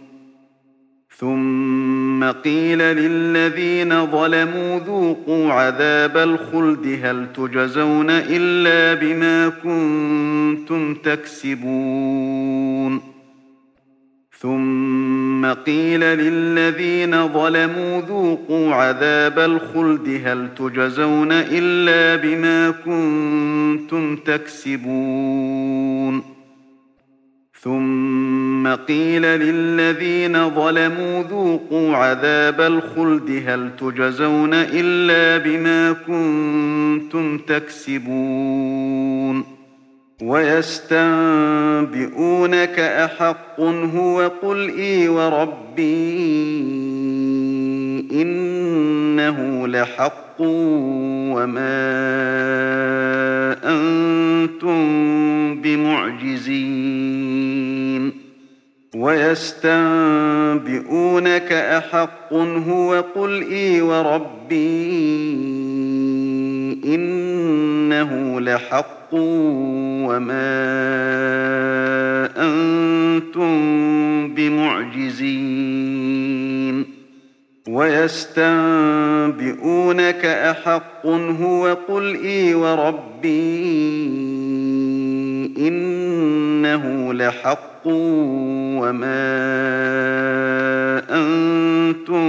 ثُمَّ قِيلَ لِلَّذِينَ ظَلَمُوا ذُوقُوا عَذَابَ الْخُلْدِ هَلْ تُجْزَوْنَ إِلَّا بِمَا كُنتُمْ تَكْسِبُونَ ثم قيل للذين ظلموا ذوقوا عذاب الخلد هل تجزون إلا بما كنتم تكسبون ثم قيل للذين ظلموا ذوقوا عذاب الخلد هل تجزون إلا بما كنتم تكسبون ويستنبئونك أحق هو قل إي وربي إنه لحق وما أنتم بمعجزين ويستنبئونك أحق هو قل إي وربي إنه لحق وما أنتم بمعجزين ويستنبئونك أحق هو قل إي وربي إنه لحق وما أنتم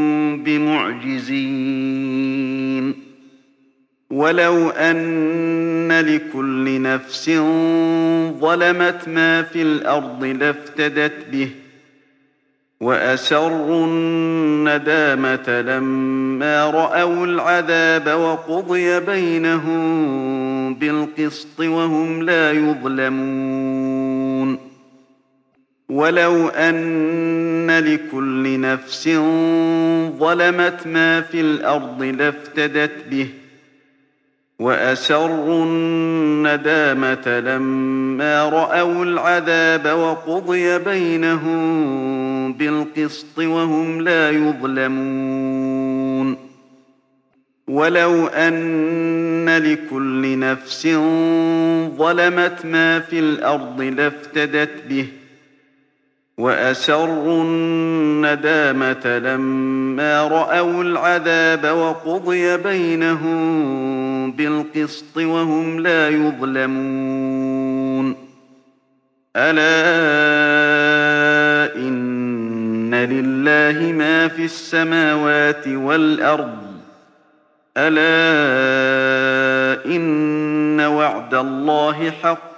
بمعجزين ولو أن لكل نفس ظلمت ما في الأرض لافتدت به وأسروا الندامة لما رأوا العذاب وقضي بينهم بالقسط وهم لا يظلمون ولو أن لكل نفس ظلمت ما في الأرض لافتدت به وأسروا الندامة لما رأوا العذاب وقضي بينهم بالقسط وهم لا يظلمون ولو أن لكل نفس ظلمت ما في الأرض لافتدت به وأسروا الندامة لما رأوا العذاب وقضي بينهم بالقسط وهم لا يظلمون ألا إن لله ما في السماوات والأرض ألا إن وعد الله حق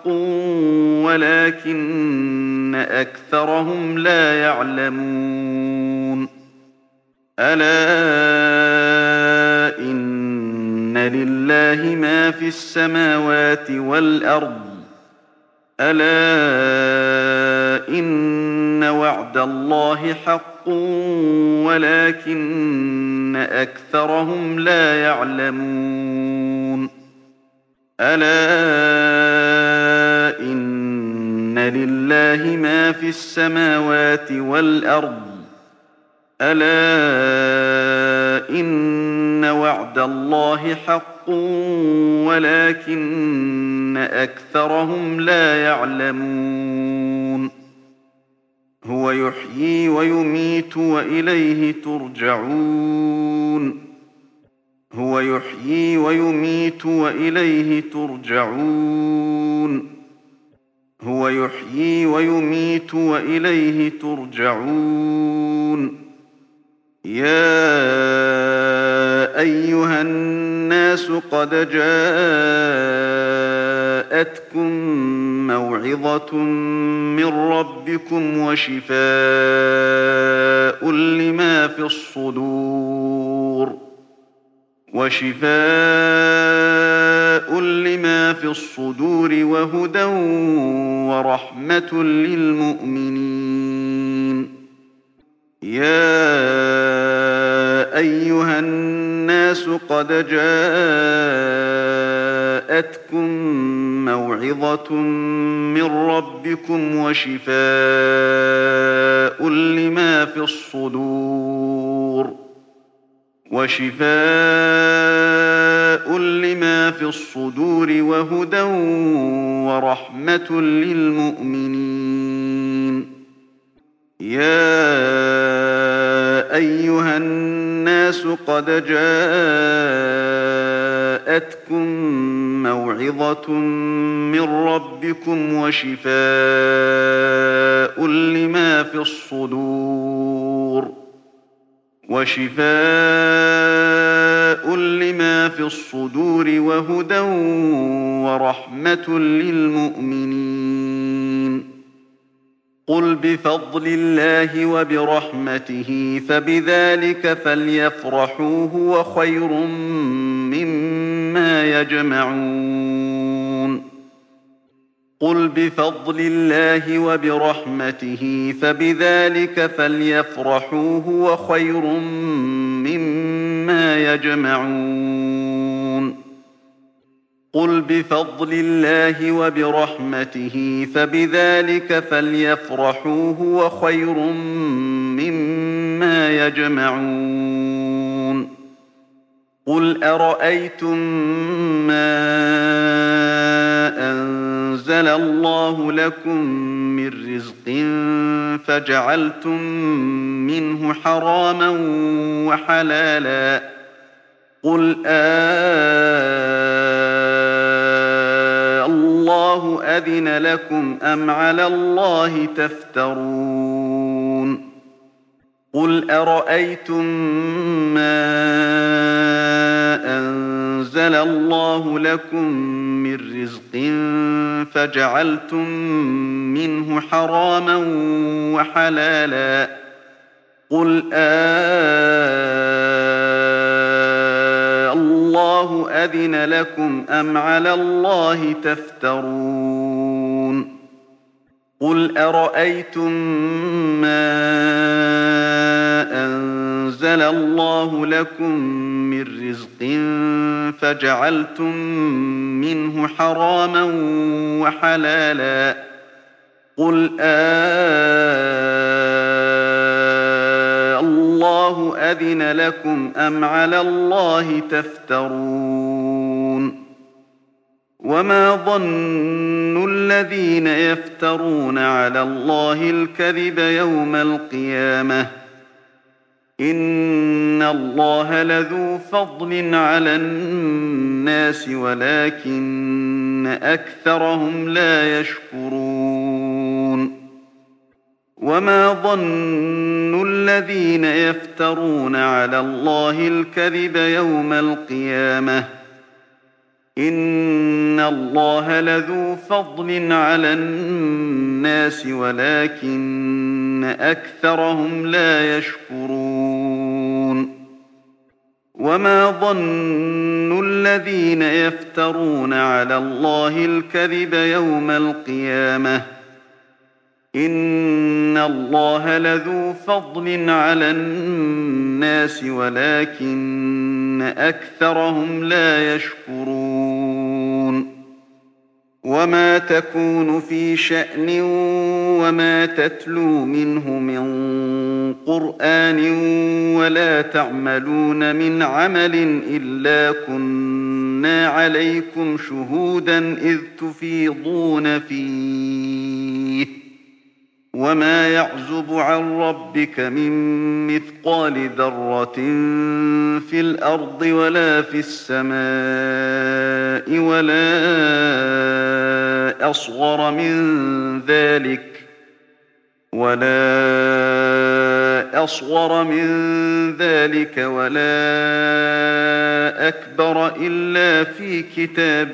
ولكن أكثرهم لا يعلمون ألا إن لله ما في السماوات والأرض ألا إن وعد الله حق ولكن أكثرهم لا يعلمون ألا إن لله ما في السماوات والأرض ألا إن وعد الله حق ولكن أكثرهم لا يعلمون هو يحيي ويميت وإليه ترجعون هو يحيي ويميت وإليه ترجعون هو يحيي ويميت وإليه ترجعون يا أيها الناس قد جاءتكم موعظة من ربكم وشفاء لما في الصدور وشفاء لما في الصدور وهدى ورحمة للمؤمنين يا أيها الناس قد جاءتكم موعظة من ربكم وشفاء لما في الصدور وشفاء لما في الصدور وهدى ورحمة للمؤمنين يا أيها الناس قد جاءتكم موعظة وموعظة من ربكم وشفاء لما في الصدور وشفاء لما في الصدور وهدى ورحمة للمؤمنين. قل بفضل الله وبرحمته فبذلك فليفرحوا هو خير مما يجمعون. قل بفضل الله وبرحمته فبذلك فليفرحوا هو خير مما يجمعون. قل بفضل الله وبرحمته فبذلك فليفرحوا هو خير مما يجمعون. قل أرأيتم ما أنزل الله لكم من رزق فجعلتم منه حراما وحلالا قل آه الله أذن لكم أم على الله تفترون. قل أرأيتم ما أنزل الله لكم من رزق فجعلتم منه حراما وحلالا قل آه الله أذن لكم أم على الله تفترون. قل أرأيتم ما أنزل الله لكم من رزق فجعلتم منه حراما وحلالا قل آه الله أذن لكم أم على الله تفترون. وما ظن الذين يفترون على الله الكذب يوم القيامة إن الله لذو فضل على الناس ولكن أكثرهم لا يشكرون. وما ظن الذين يفترون على الله الكذب يوم القيامة إن الله لذو فضل على الناس ولكن أكثرهم لا يشكرون. وما ظن الذين يفترون على الله الكذب يوم القيامة إن الله لذو فضل على الناس ولكن أكثرهم لا يشكرون. وما تكون في شأن وما تتلو منه من قرآن ولا تعملون من عمل إلا كنا عليكم شهودا إذ تفيضون فيه وما يعزب عن ربك من مثقال ذرة في الأرض ولا في السماء ولا أصغر من ذلك ولا أصغر من ذلك ولا أكبر إلا في كتاب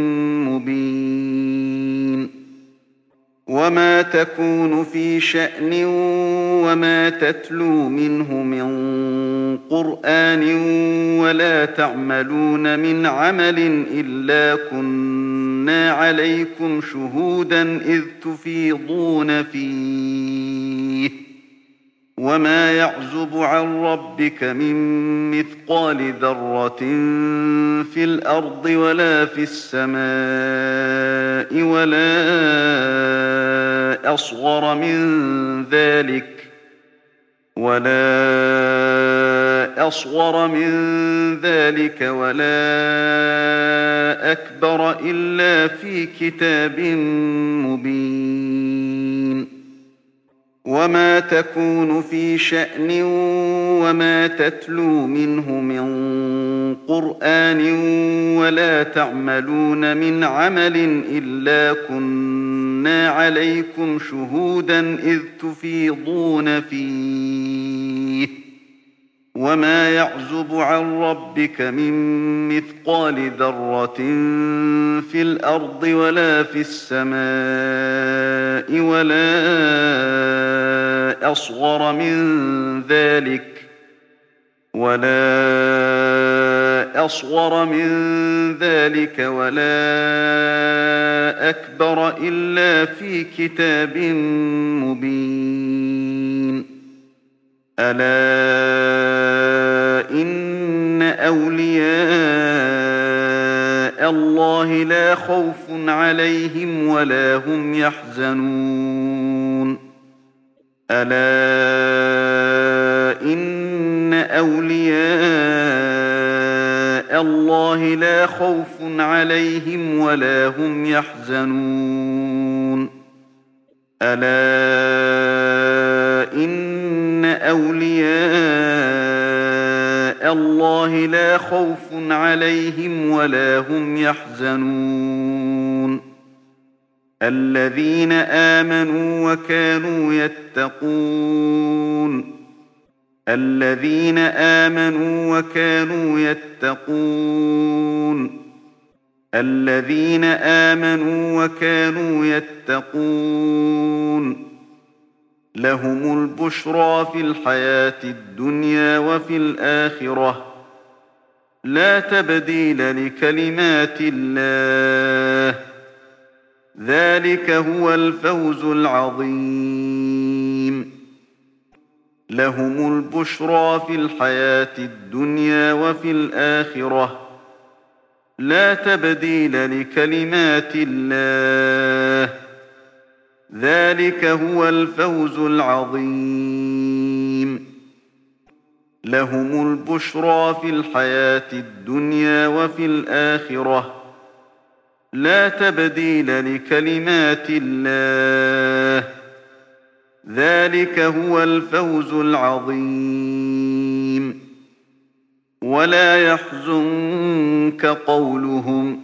مبين. وما تكون في شأن وما تتلو منه من قرآن ولا تعملون من عمل إلا كنا عليكم شهودا إذ تفيضون فيه وما يعزب عن ربك من مثقال ذرة في الأرض ولا في السماء ولا أصغر من ذلك ولا أصغر من ذلك ولا أكبر إلا في كتاب مبين. وما تكون في شأن وما تتلو منه من قرآن ولا تعملون من عمل إلا كنا عليكم شهودا إذ تفيضون فيه وما يعزب عن ربك من مثقال ذرة في الأرض ولا في السماء ولا أصغر من ذلك ولا أصغر من ذلك ولا أكبر إلا في كتاب مبين ألا إن أولياء الله لا خوف عليهم ولا هم يحزنون ألا إن أولياء الله لا خوف عليهم ولا هم يحزنون ألا إن أولياء الله لا خوف عليهم ولا هم يحزنون الذين آمنوا وكانوا يتقون الذين آمنوا وكانوا يتقون الذين آمنوا وكانوا يتقون لهم البشرى في الحياة الدنيا وفي الآخرة لا تبديل لكلمات الله ذلك هو الفوز العظيم لهم البشرى في الحياة الدنيا وفي الآخرة لا تبديل لكلمات الله ذلك هو الفوز العظيم لهم البشرى في الحياة الدنيا وفي الآخرة لا تبديل لكلمات الله ذلك هو الفوز العظيم ولا يحزنك قولهم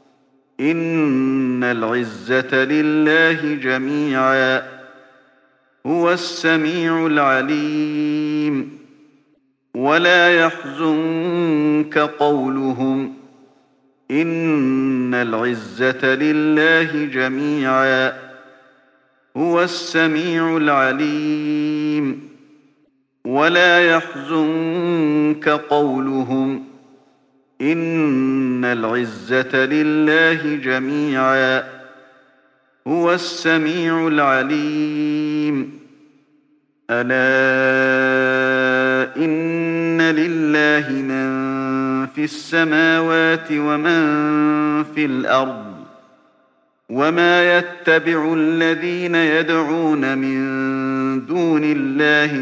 إن العزة لله جميعا هو السميع العليم ولا يحزنك قولهم إن العزة لله جميعا هو السميع العليم ولا يحزنك قولهم إن العزة لله جميعا هو السميع العليم ألا إن لله من في السماوات ومن في الأرض وما يتبع الذين يدعون من دون الله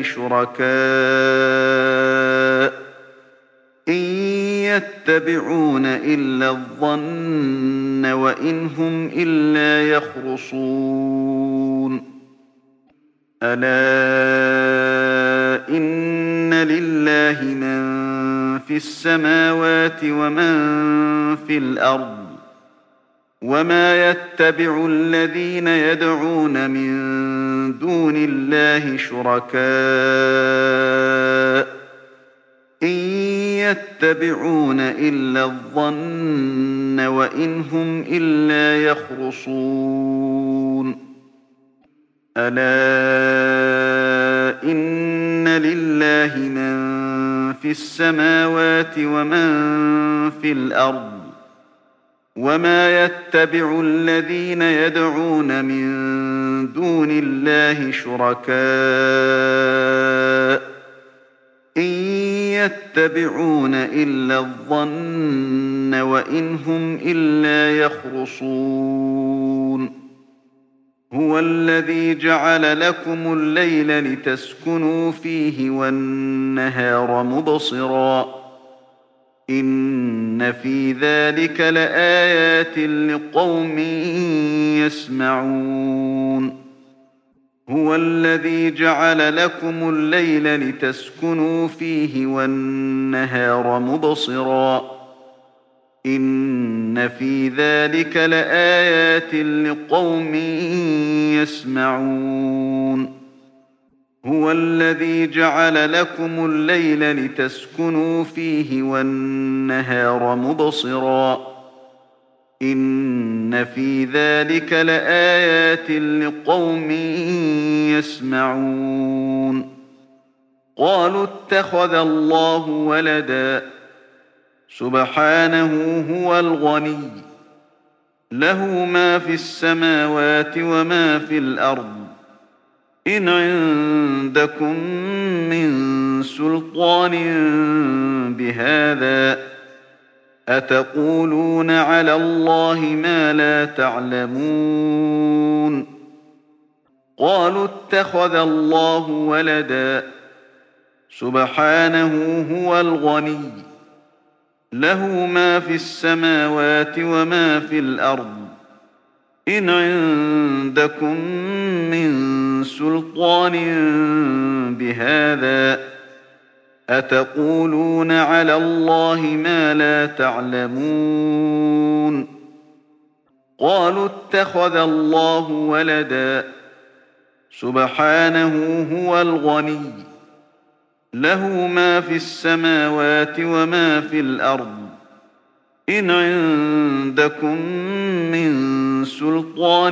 شركاء إن يتبعون إلا الظن وإن هم إلا يخرصون ألا إن لله من في السماوات ومن في الأرض وما يتبع الذين يدعون من دون الله شركاء إن يتبعون إلا الظن وإن هم إلا يخرصون ألا إن لله من في السماوات ومن في الأرض وما يتبع الذين يدعون من دون الله شركاء إن يتبعون إلا الظن وإن هم إلا يخرصون هو الذي جعل لكم الليل لتسكنوا فيه والنهار مبصرا إن في ذلك لآيات لقوم يسمعون هو الذي جعل لكم الليل لتسكنوا فيه والنهار مبصرا إن في ذلك لآيات لقوم يسمعون هو الذي جعل لكم الليل لتسكنوا فيه والنهار مبصرا إن في ذلك لآيات لقوم يسمعون قالوا اتخذ الله ولدا سبحانه هو الغني له ما في السماوات وما في الأرض إن عندكم من سلطان بهذا أتقولون على الله ما لا تعلمون قالوا اتخذ الله ولدا سبحانه هو الغني له ما في السماوات وما في الأرض إن عندكم من سلطان بهذا أتقولون على الله ما لا تعلمون قالوا اتخذ الله ولدا سبحانه هو الغني له ما في السماوات وما في الأرض إن عندكم من سلطان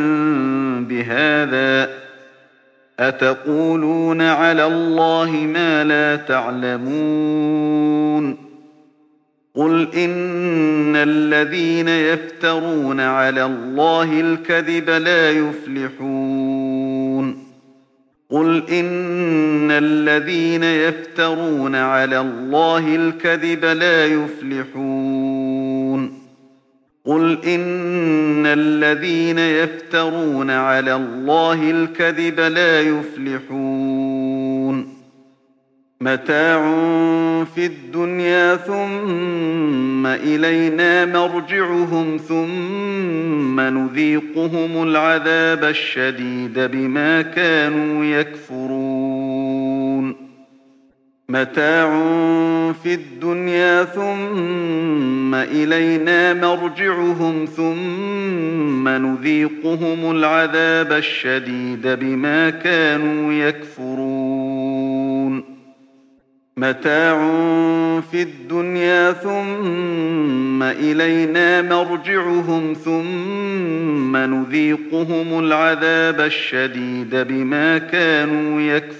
بهذا أتقولون على الله ما لا تعلمون قل إن الذين يفترون على الله الكذب لا يفلحون قل إن الذين يفترون على الله الكذب لا يفلحون قل إن الذين يفترون على الله الكذب لا يفلحون متاع في الدنيا ثم إلينا مرجعهم ثم نذيقهم العذاب الشديد بما كانوا يكفرون متاع في الدنيا ثم إلينا مرجعهم ثم نذيقهم العذاب الشديد بما كانوا يكفرون متاع في الدنيا ثم إلينا مرجعهم ثم نذيقهم العذاب الشديد بما كانوا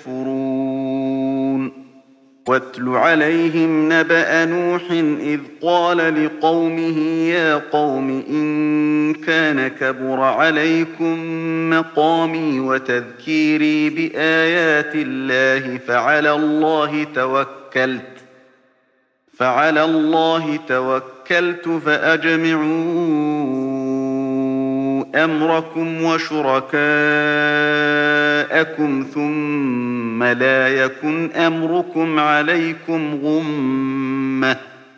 يكفرون واتل عليهم نبأ نوح إذ قال لقومه يا قوم إن كان كبر عليكم مقامي وتذكيري بآيات الله فعلى الله توكلت فعلى الله توكلت فأجمعوا أمركم وشركاءكم ثم لا يكن أمركم عليكم غمة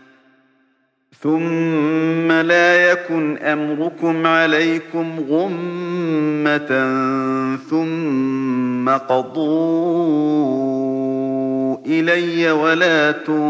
ثم لا يكن أمركم عليكم غمة ثم قضوا إلي ولا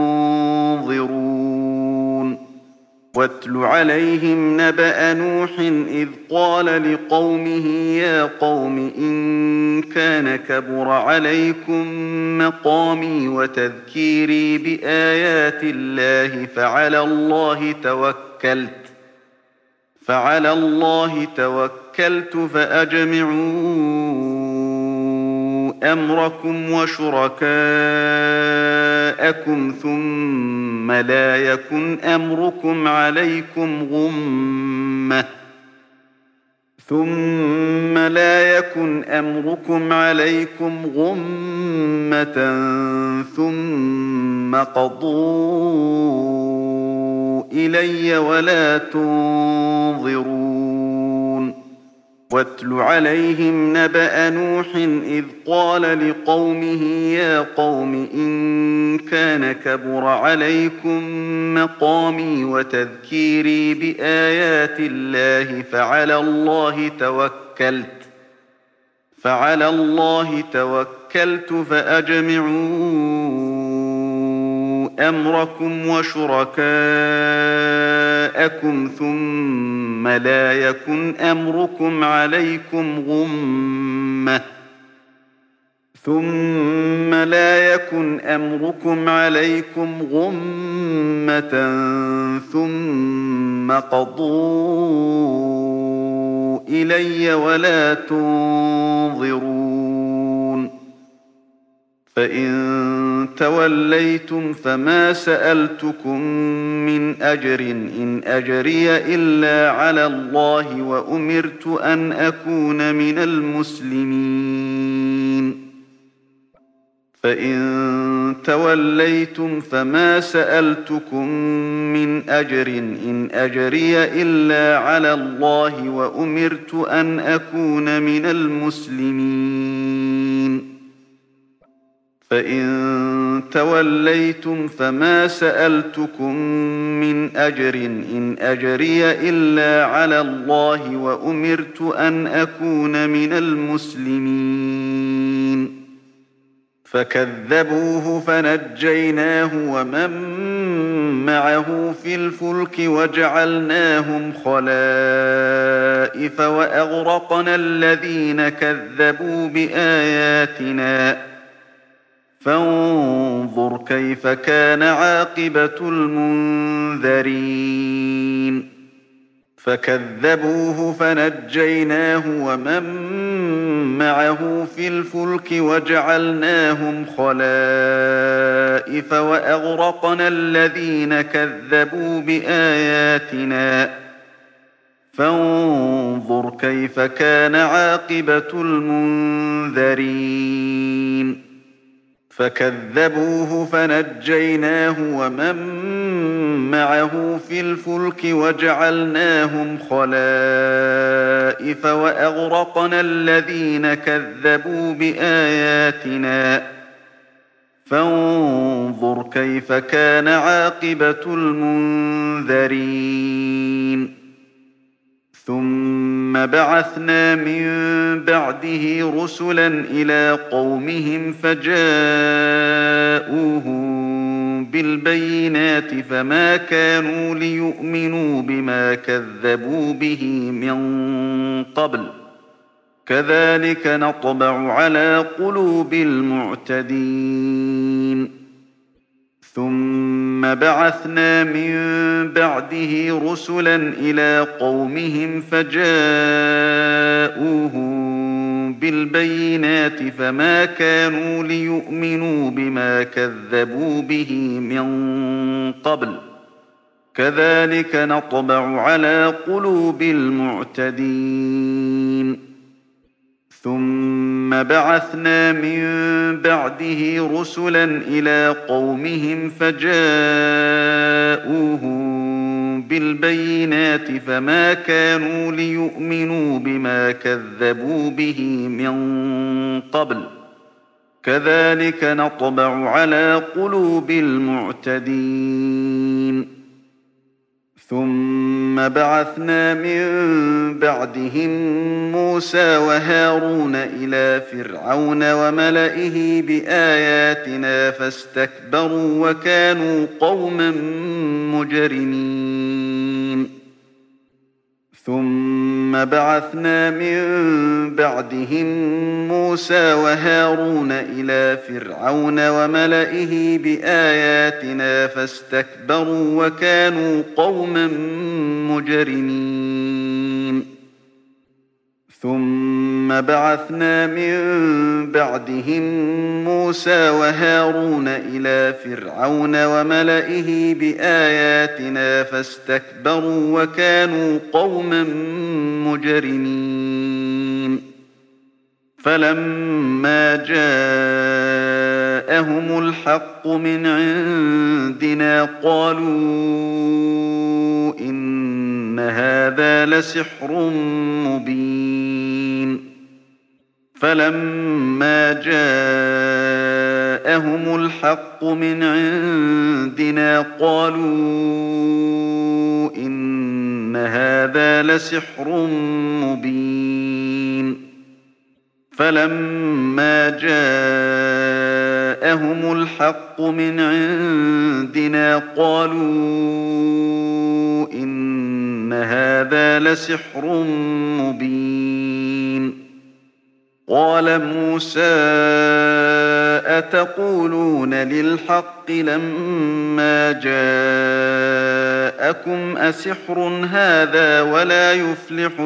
تنظرون واتل عليهم نبأ نوح إذ قال لقومه يا قوم إن كان كبر عليكم مقامي وتذكيري بآيات الله فعلى الله توكلت فعلى الله توكلت فأجمعوا أمركم وشركاءكم ثم لا يكن أمركم عليكم غمة ثم لا يكن أمركم عليكم غمة ثم قضوا إلي ولا تنظرون واتل عليهم نبأ نوح إذ قال لقومه يا قوم إن كان كبر عليكم مقامي وتذكيري بآيات الله فعلى الله توكلت فعلى الله توكلت فأجمعوا أمركم وشركاءكم ثم لا يكن أمركم عليكم غمة ثم لا يكن أمركم عليكم غمة ثم قضوا إلي ولا تنظرون فإن توليتم فما سألتكم من أجر إن أجري إلا على الله وأمرت أن أكون من المسلمين فإن توليتم فما سألتكم من أجر إن أجري إلا على الله وأمرت أن أكون من المسلمين فإن توليتم فما سألتكم من أجر إن أجري إلا على الله وأمرت أن أكون من المسلمين فكذبوه فنجيناه ومن معه في الفلك وجعلناهم خلائف وأغرقنا الذين كذبوا بآياتنا فانظر كيف كان عاقبة المنذرين فكذبوه فنجيناه ومن معه في الفلك وجعلناهم خلائف وأغرقنا الذين كذبوا بآياتنا فانظر كيف كان عاقبة المنذرين فكذبوه فنجيناه ومن معه في الفلك وجعلناهم خلائف وأغرقنا الذين كذبوا بآياتنا فانظر كيف كان عاقبة المنذرين ثم بعثنا من بعده رسلا إلى قومهم فجاءوهم بالبينات فما كانوا ليؤمنوا بما كذبوا به من قبل كذلك نطبع على قلوب المعتدين ثم بعثنا من بعده رسلا إلى قومهم فجاءوهم بالبينات فما كانوا ليؤمنوا بما كذبوا به من قبل كذلك نطبع على قلوب المعتدين ثم بعثنا من بعده رسلا إلى قومهم فجاءوهم بالبينات فما كانوا ليؤمنوا بما كذبوا به من قبل كذلك نطبع على قلوب المعتدين ثم بعثنا من بعدهم موسى وهارون إلى فرعون وملئه بآياتنا فاستكبروا وكانوا قوما مجرمين ثم بعثنا من بعدهم موسى وهارون إلى فرعون وملئه بآياتنا فاستكبروا وكانوا قوما مجرمين ثم بعثنا من بعدهم موسى وهارون إلى فرعون وملئه بآياتنا فاستكبروا وكانوا قوما مجرمين فلما جاءهم الحق من عندنا قالوا إن هذا لسحر مبين فلما جاءهم الحق من عندنا قالوا إن هذا لسحر مبين فلما جاءهم الحق من عندنا قالوا إن هذا لسحر مبين. قال موسى أتقولون للحق لما جاءكم أسحر هذا ولا يفلح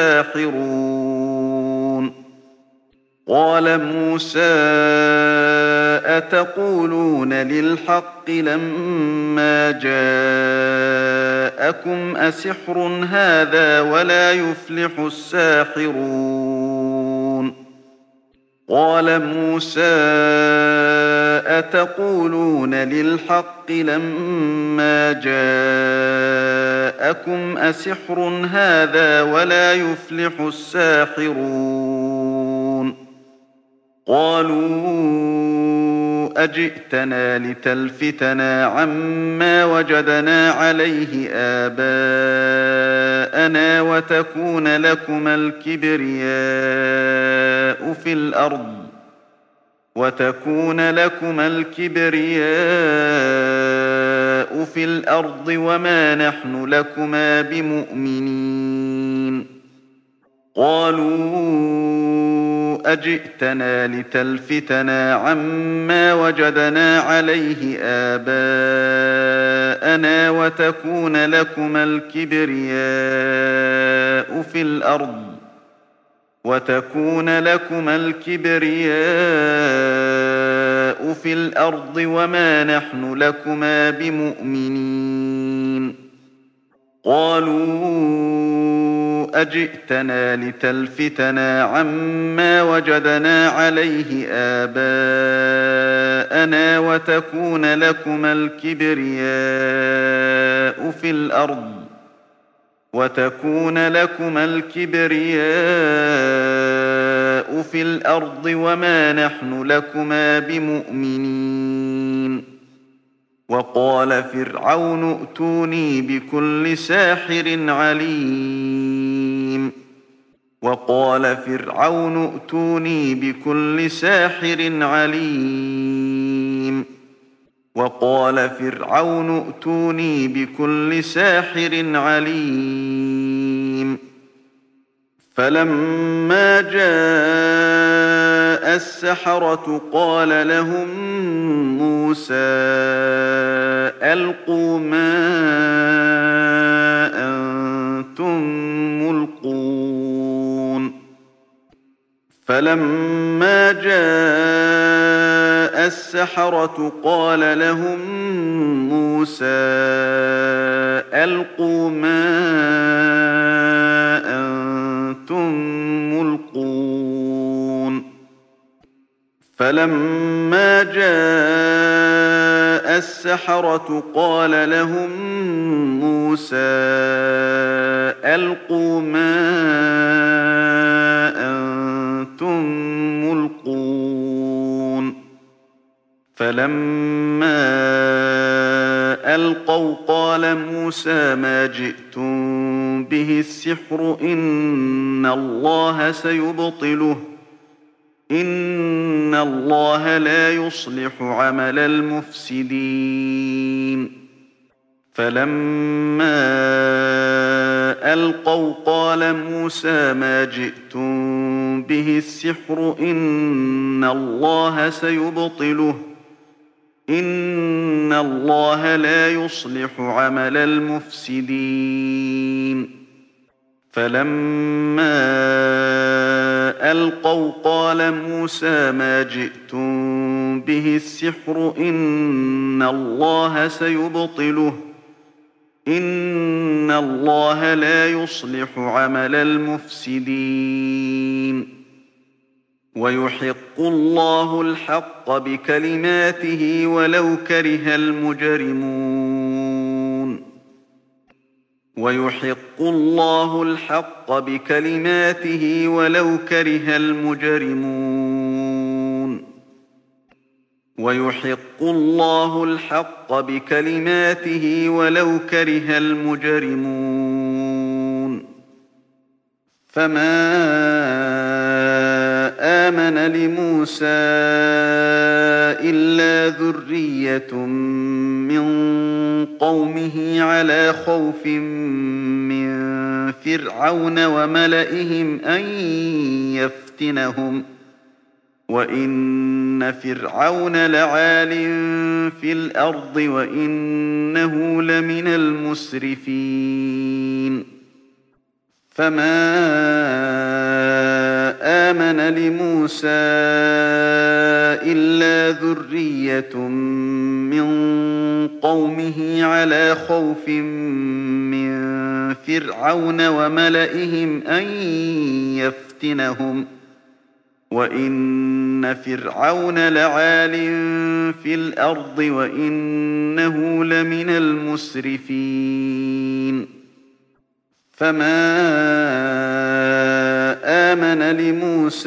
الساحرون. قال موسى أتقولون للحق لما جاءكم أسحر هذا ولا يفلح الساحرون. قال موسى أتقولون للحق لما جاءكم أسحر هذا ولا يفلح الساحرون. قالوا أجئتنا لتلفتنا عما وجدنا عليه آباءنا وتكون لكما الكبرياء في الأرض وتكون لكما الكبرياء في الأرض وما نحن لكما بمؤمنين. قالوا أجئتنا لتلفتنا عما وجدنا عليه آباءنا وتكون لكما الكبرياء في الأرض وتكون لكما الكبرياء في الأرض وما نحن لكما بمؤمنين. قالوا أجئتنا لتلفتنا عما وجدنا عليه آباءنا وتكون لكما الكبرياء في الأرض وتكون لكما الكبرياء في الأرض وما نحن لكما بمؤمنين. وقال فرعون ائتوني بكل ساحر عليم. وقال فرعون ائتوني بكل ساحر عليم. وقال فرعون ائتوني بكل ساحر عليم. فلما جاء السحرة قال لهم موسى ألقوا ما أنتم ملقون. فلما جاء السحرة قال لهم موسى ألقوا ما أنتم ملقون. فلما جاء السحرة قال لهم موسى ألقوا ما أنتم ملقون. فلما ألقوا قال موسى ما جئتم به السحر إن الله سيبطله إن الله لا يصلح عمل المفسدين. فلما ألقوا قال موسى ما جئتم به السحر إن الله سيبطله إن الله لا يصلح عمل المفسدين. فلما ألقوا قال موسى ما جئتم به السحر إن الله سيبطله إن الله لا يصلح عمل المفسدين. ويحق الله الحق بكلماته ولو كره المجرمون. ويحق الله الحق بكلماته ولو كره المجرمون. ويحق الله الحق بكلماته ولو كره المجرمون. فما آمن لموسى إلا ذرية من قومه على خوف من فرعون وملئهم أن يفتنهم وإن فرعون لعال في الأرض وإنه لمن المسرفين فما آمن لموسى إلا ذرية من قومه على خوف من فرعون وملئهم أن يفتنهم وإن فرعون لعال في الأرض وإنه لمن المسرفين فما آمن لموسى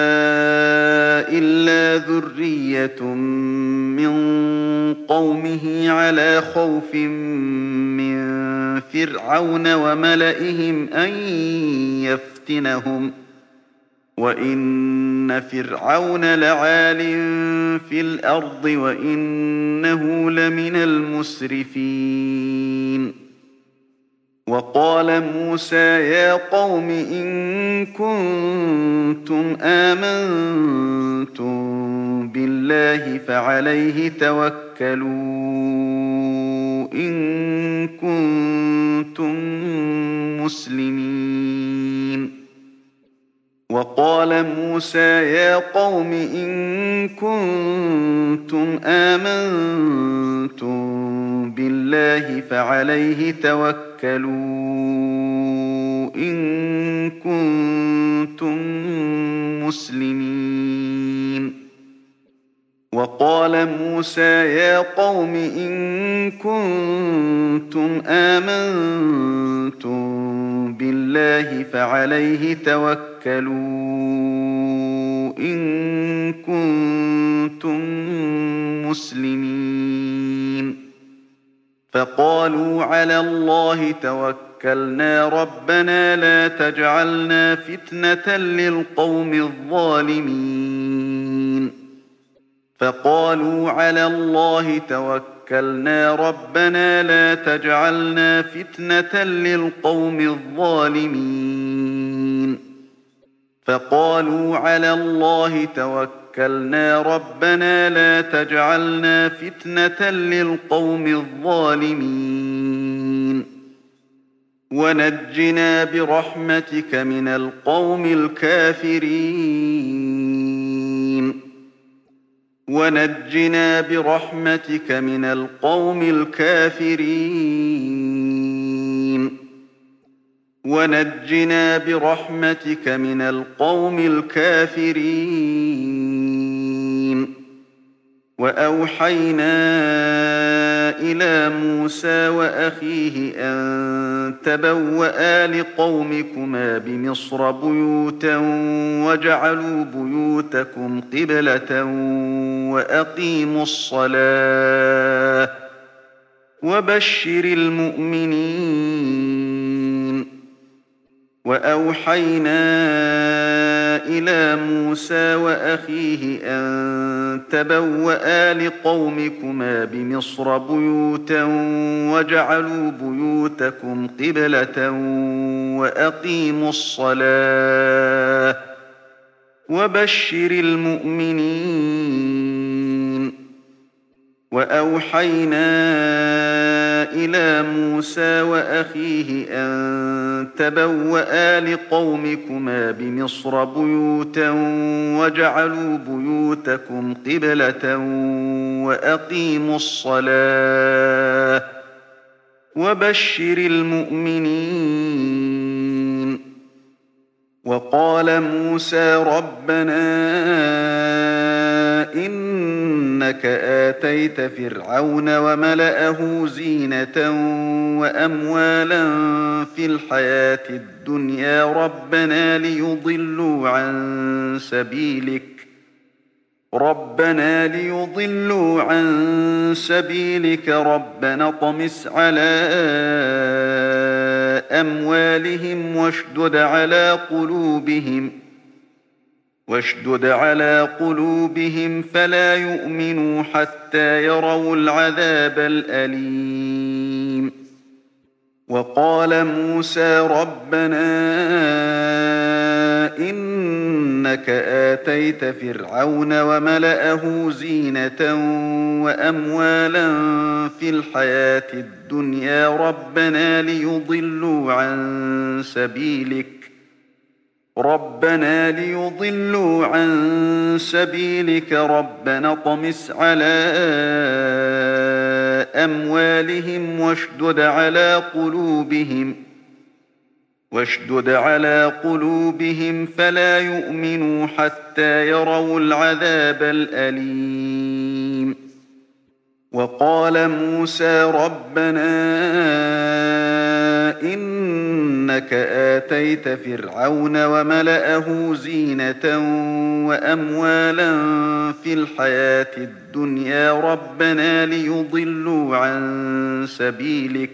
إلا ذرية من قومه على خوف من فرعون وملئهم أن يفتنهم وإن فرعون لعال في الأرض وإنه لمن المسرفين وقال موسى يا قوم إن كنتم آمنتم بالله فعليه توكلوا إن كنتم مسلمين وقال موسى يا قوم إن كنتم آمنتم بالله فعليه توكلوا إن كنتم مسلمين وقال موسى يا قوم إن كنتم آمنتم بالله فعليه توكلوا إن كنتم مسلمين فقالوا على الله توكلنا ربنا لا تجعلنا فتنة للقوم الظالمين فقالوا على الله توكلنا ربنا لا تجعلنا فتنة للقوم الظالمين فقالوا على الله توكلنا ربنا لا تجعلنا فتنة للقوم الظالمين ونجنا برحمتك من القوم الكافرين ونجنا برحمتك من القوم الكافرين ونجنا برحمتك من القوم الكافرين وأوحينا إلى موسى وأخيه أن تبوأ لقومكما بمصر بيوتا وجعلوا بيوتكم قبلة وأقيموا الصلاة وبشر المؤمنين وأوحينا إلى موسى وأخيه أن تبوأ لقومكما بمصر بيوتا وجعلوا بيوتكم قبلة وأقيموا الصلاة وبشر المؤمنين وأوحينا إلى موسى وأخيه أن تبوأ لقومكما بمصر بيوتا وجعلوا بيوتكم قبلة وأقيموا الصلاة وبشر المؤمنين وقال موسى ربنا إنك آتيت فرعون وملأه زينة وأموالا في الحياة الدنيا ربنا ليضلوا عن سبيلك ربنا ليضلوا عن سبيلك ربنا اطمس على أموالهم واشدد على قلوبهم واشدد على قلوبهم فلا يؤمنوا حتى يروا العذاب الأليم وقال موسى ربنا إنك آتيت فرعون وملأه زينة وأموالا في الحياة الدنيا ربنا ليضلوا عن سبيلك ربنا ليضلوا عن سبيلك ربنا اطمس على أموالهم واشدد على قلوبهم واشدد على قلوبهم فلا يؤمنوا حتى يروا العذاب الأليم وقال موسى ربنا إنك آتيت فرعون وملأه زينة وأموالا في الحياة الدنيا ربنا ليضلوا عن سبيلك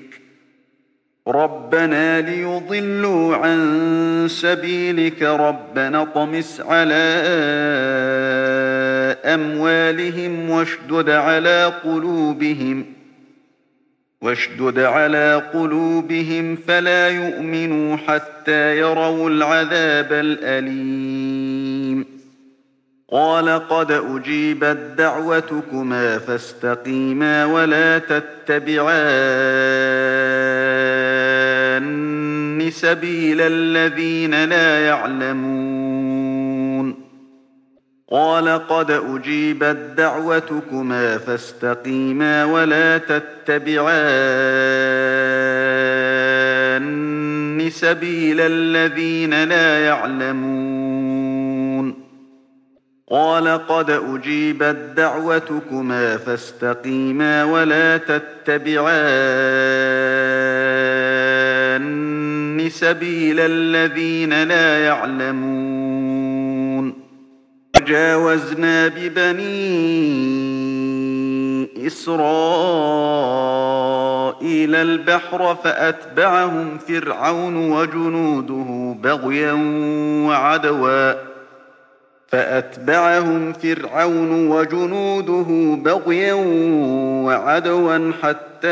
ربنا ليضلوا عن سبيلك ربنا اطمس على أموالهم واشدد على قلوبهم واشدد على قلوبهم فلا يؤمنوا حتى يروا العذاب الأليم قال قد أجيبت دعوتكما فاستقيما ولا تتبعان سبيل الذين لا يعلمون قال قد أجيبت دعوتكما فاستقيما ولا تتبعان سبيل الذين لا يعلمون قال قد أجيبت دعوتكما فاستقيما ولا تتبعان سبيل الذين لا يعلمون وجاوزنا ببني إسرائيل البحر فأتبعهم فرعون وجنوده بغيا وعدوا فأتبعهم فرعون وجنوده بغيا وعدوا حتى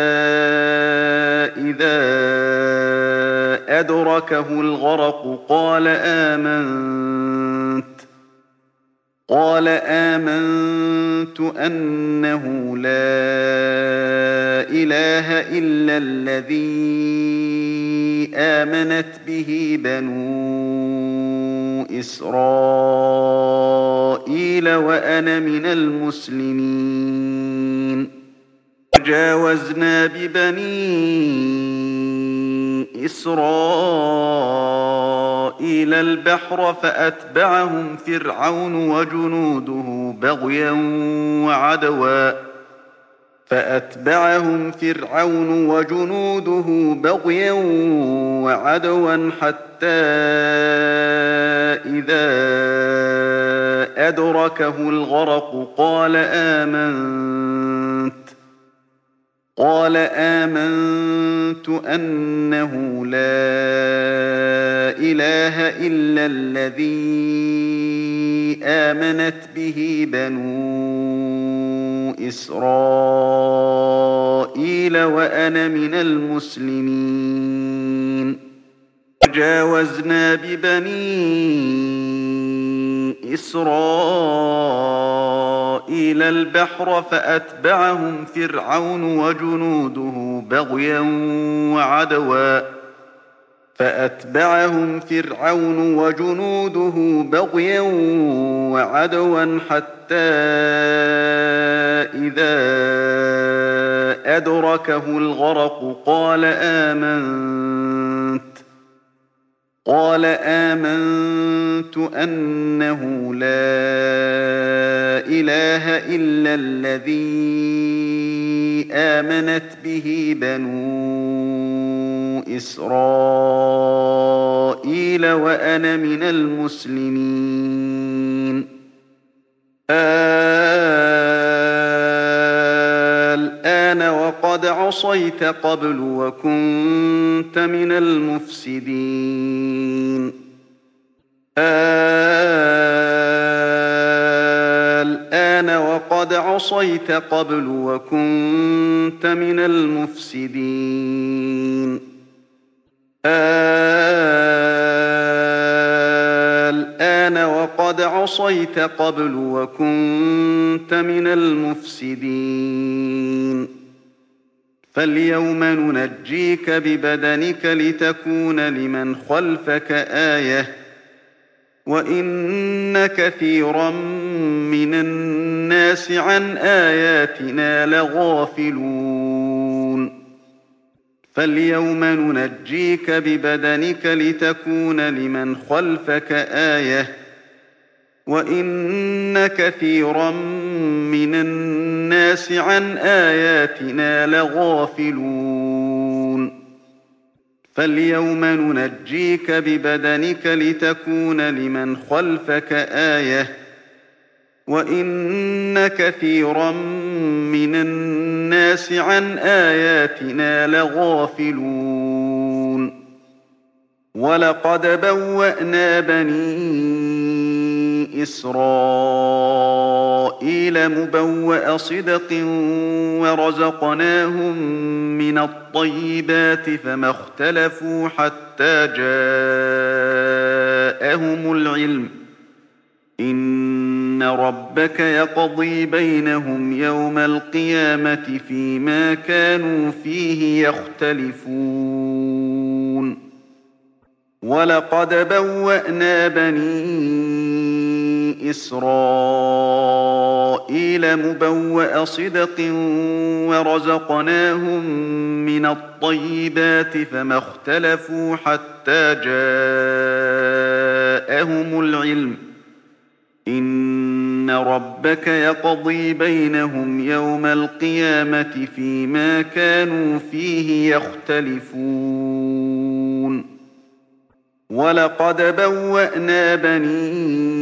إذا أدركه الغرق قال آمنت قال آمنت أنه لا إله إلا الذي آمنت به بنو إسرائيل وأنا من المسلمين وجاوزنا ببني إسرائيل البحر فأتبعهم فرعون وجنوده بغيا وعدوا فأتبعهم فرعون وجنوده بغيا وعدوا حتى إذا أدركه الغرق قال آمنت قال آمنت أنه لا إله إلا الذي آمنت به بنو إسرائيل وأنا من المسلمين وجاوزنا ببني إسرائيل البحر فأتبعهم فرعون وجنوده بغيا وعدوا فأتبعهم فرعون وجنوده بغيا وعدوا حتى إذا أدركه الغرق قال آمنت قال آمنت أنه لا إله إلا الذي آمنت به بنو إسرائيل وأنا من المسلمين الآن وقد عصيت قبل وكنت من المفسدين الآن وقد عصيت قبل وكنت من المفسدين الآن وقد عصيت قبل وكنت من المفسدين فاليوم ننجيك ببدنك لتكون لمن خلفك آية وإن كثيرا من الناس عن آياتنا لغافلون فاليوم ننجيك ببدنك لتكون لمن خلفك آية وإن كثيرا من الناس عن آياتنا لغافلون فاليوم ننجيك ببدنك لتكون لمن خلفك آية وإن كثيرا من الناس عن آياتنا لغافلون ولقد بوأنا بني إسرائيل مبوأ صدق ورزقناهم من الطيبات فما اختلفوا حتى جاءهم العلم إن ربك يقضي بينهم يوم القيامة فيما كانوا فيه يختلفون ولقد بوأنا بني إسرائيل مبوأ صدق ورزقناهم من الطيبات فما اختلفوا حتى جاءهم العلم إن ربك يقضي بينهم يوم القيامة فيما كانوا فيه يختلفون ولقد بوأنا بني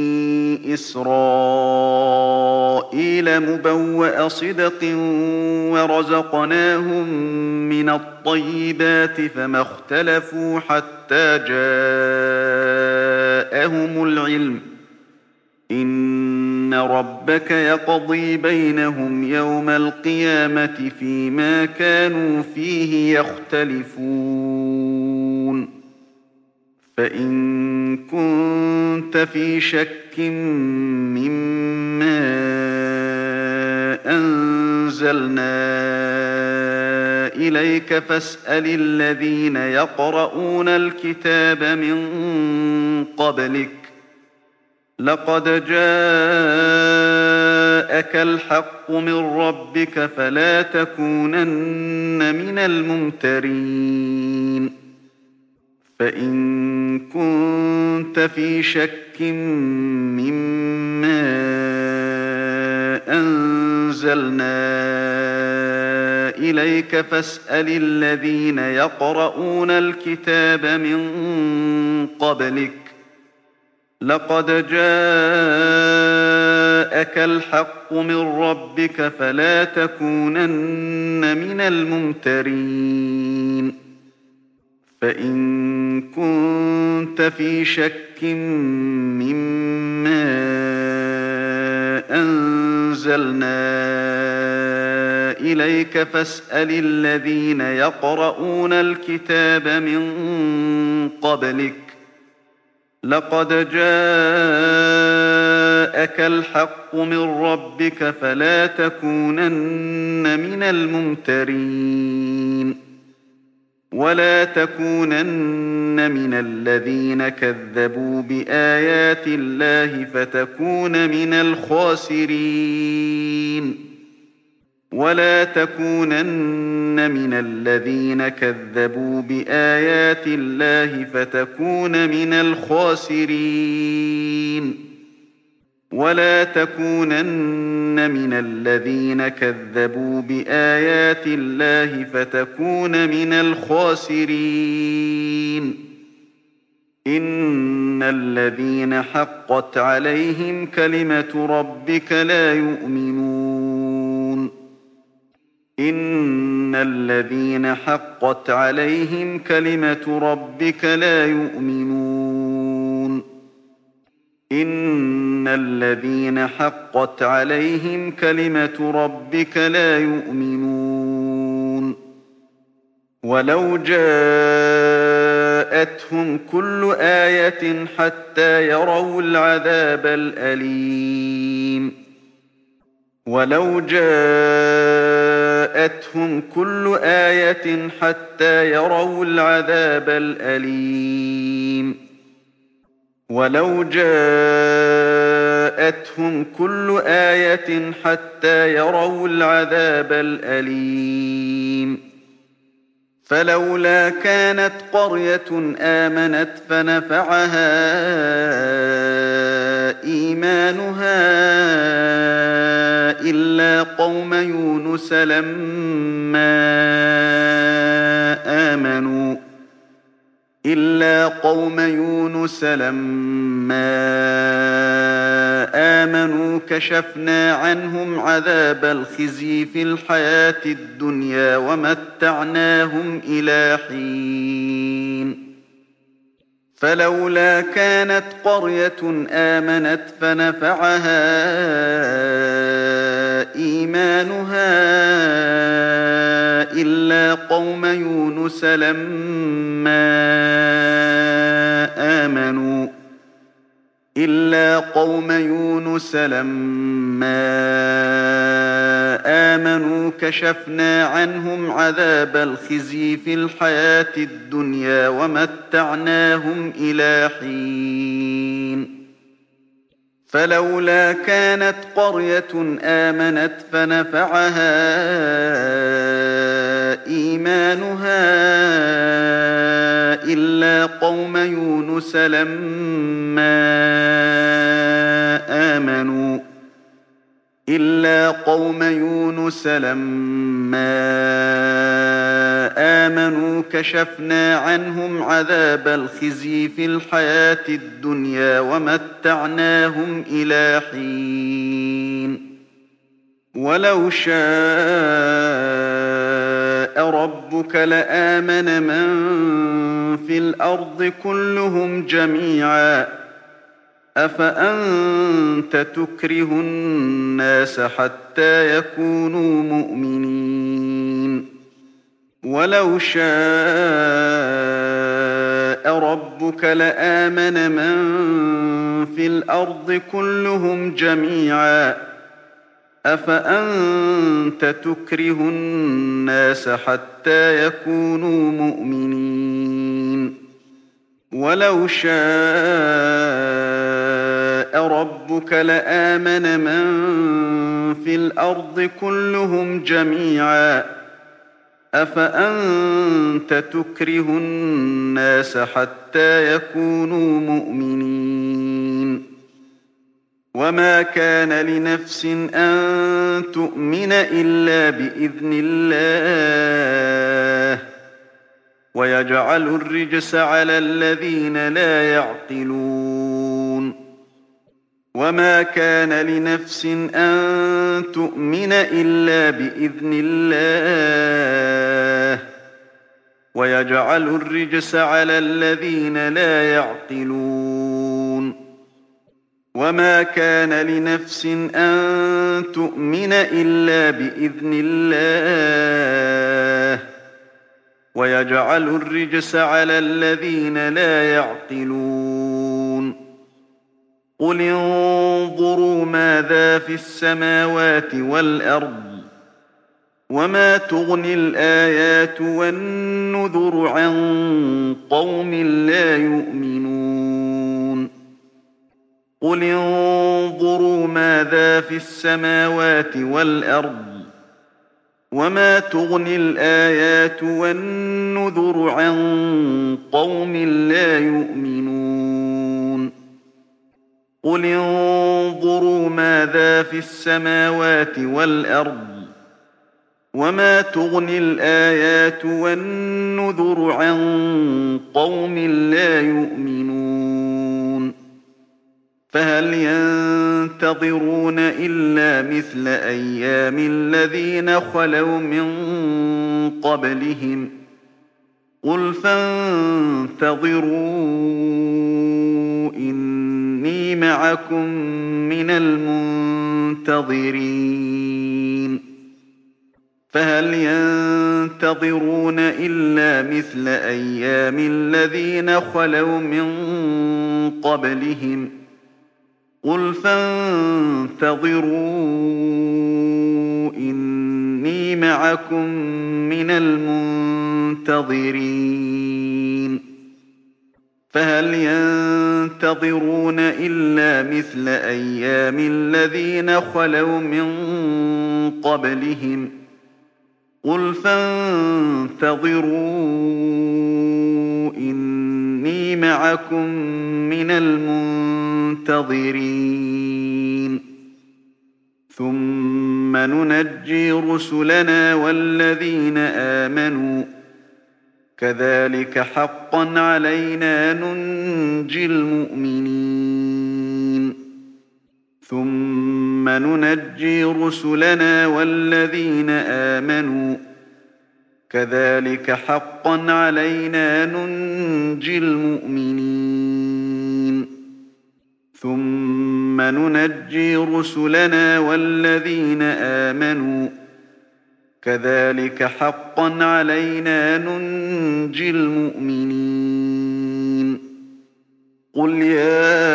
إسرائيل مبوأ صدق ورزقناهم من الطيبات فما اختلفوا حتى جاءهم العلم إن ربك يقضي بينهم يوم القيامة فيما كانوا فيه يختلفون فإن كنت في شك مما أنزلنا إليك فاسأل الذين يقرؤون الكتاب من قبلك لقد جاءك الحق من ربك فلا تكونن من الممترين فإن كنت في شك مما أنزلنا إليك فاسأل الذين يقرؤون الكتاب من قبلك لقد جاءك الحق من ربك فلا تكونن من الممترين فإن كنت في شك مما أنزلنا إليك فاسأل الذين يقرؤون الكتاب من قبلك لقد جاءك الحق من ربك فلا تكونن من الممترين ولا تكونن من الذين كذبوا بآيات الله فتكون من الخاسرين ولا تكونن من الذين كذبوا بآيات الله فتكون من الخاسرين ولا تكونن من الذين كذبوا بآيات الله فتكون من الخاسرين إن الذين حقت عليهم كلمة ربك لا يؤمنون إن الذين حقت عليهم كلمة ربك لا يؤمنون إن الذين حقت عليهم كلمة ربك لا يؤمنون ولو جاءتهم كل آية حتى يروا العذاب الأليم ولو جاءتهم كل آية حتى يروا العذاب الأليم ولو جاءتهم كل آية حتى يروا العذاب الأليم فلولا كانت قرية آمنت فنفعها إيمانها إلا قوم يونس لما آمنوا إلا قوم يونس لما آمنوا كشفنا عنهم عذاب الخزي في الحياة الدنيا ومتعناهم إلى حين فلولا كانت قرية آمنت فنفعها إيمانها إلا قوم يونس لما آمنوا إلا قوم يونس لما آمنوا كشفنا عنهم عذاب الخزي في الحياة الدنيا ومتعناهم إلى حين فلولا كانت قرية آمنت فنفعها إيمانها إلا قوم يونس لما آمنوا إلا قوم يونس لما آمنوا كشفنا عنهم عذاب الخزي في الحياة الدنيا ومتعناهم إلى حين ولو شاء ربك لآمن من في الأرض كلهم جميعا أفأنت تكره الناس حتى يكونوا مؤمنين ولو شاء ربك لآمن من في الأرض كلهم جميعا أفأنت تكره الناس حتى يكونوا مؤمنين ولو شاء ربك لآمن من في الأرض كلهم جميعا أفأنت تكره الناس حتى يكونوا مؤمنين وما كان لنفس أن تؤمن إلا بإذن الله ويجعل الرجس على الذين لا يعقلون وما كان لنفس أن تؤمن إلا بإذن الله ويجعل الرجس على الذين لا يعقلون وما كان لنفس أن تؤمن إلا بإذن الله ويجعل الرجس على الذين لا يعقلون قل انظروا ماذا في السماوات والأرض وما تغني الآيات والنذر عن قوم لا يؤمنون قل انظروا ماذا في السماوات والأرض وما تغني الآيات والنذر عن قوم لا يؤمنون قل انظروا ماذا في السماوات والأرض وما تغني الآيات والنذر عن قوم لا يؤمنون فهل ينتظرون إلا مثل أيام الذين خلوا من قبلهم قل فانتظروا إني معكم من المنتظرين فهل ينتظرون إلا مثل أيام الذين خلوا من قبلهم قل فانتظروا إني معكم من المنتظرين فهل ينتظرون إلا مثل أيام الذين خلوا من قبلهم قل فانتظروا إني معكم من المنتظرين ثم ننجي رسلنا والذين آمنوا كذلك حقا علينا ننجي المؤمنين ثم ننجي رسلنا والذين آمنوا كذلك حقا علينا ننجي المؤمنين ثم ننجي رسلنا والذين آمنوا كذلك حقا علينا ننجي المؤمنين قل يا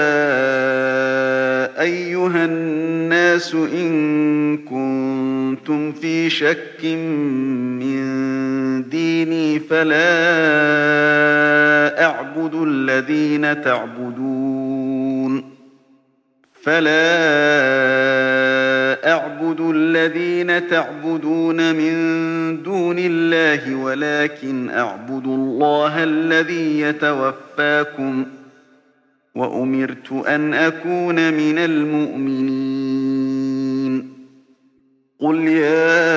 أيها الناس إن كنتم في شك من ديني فلا أعبد الذين تعبدون فلا أعبد الذين تعبدون من دون الله ولكن أعبد الله الذي يتوفاكم وأمرت أن أكون من المؤمنين قل يا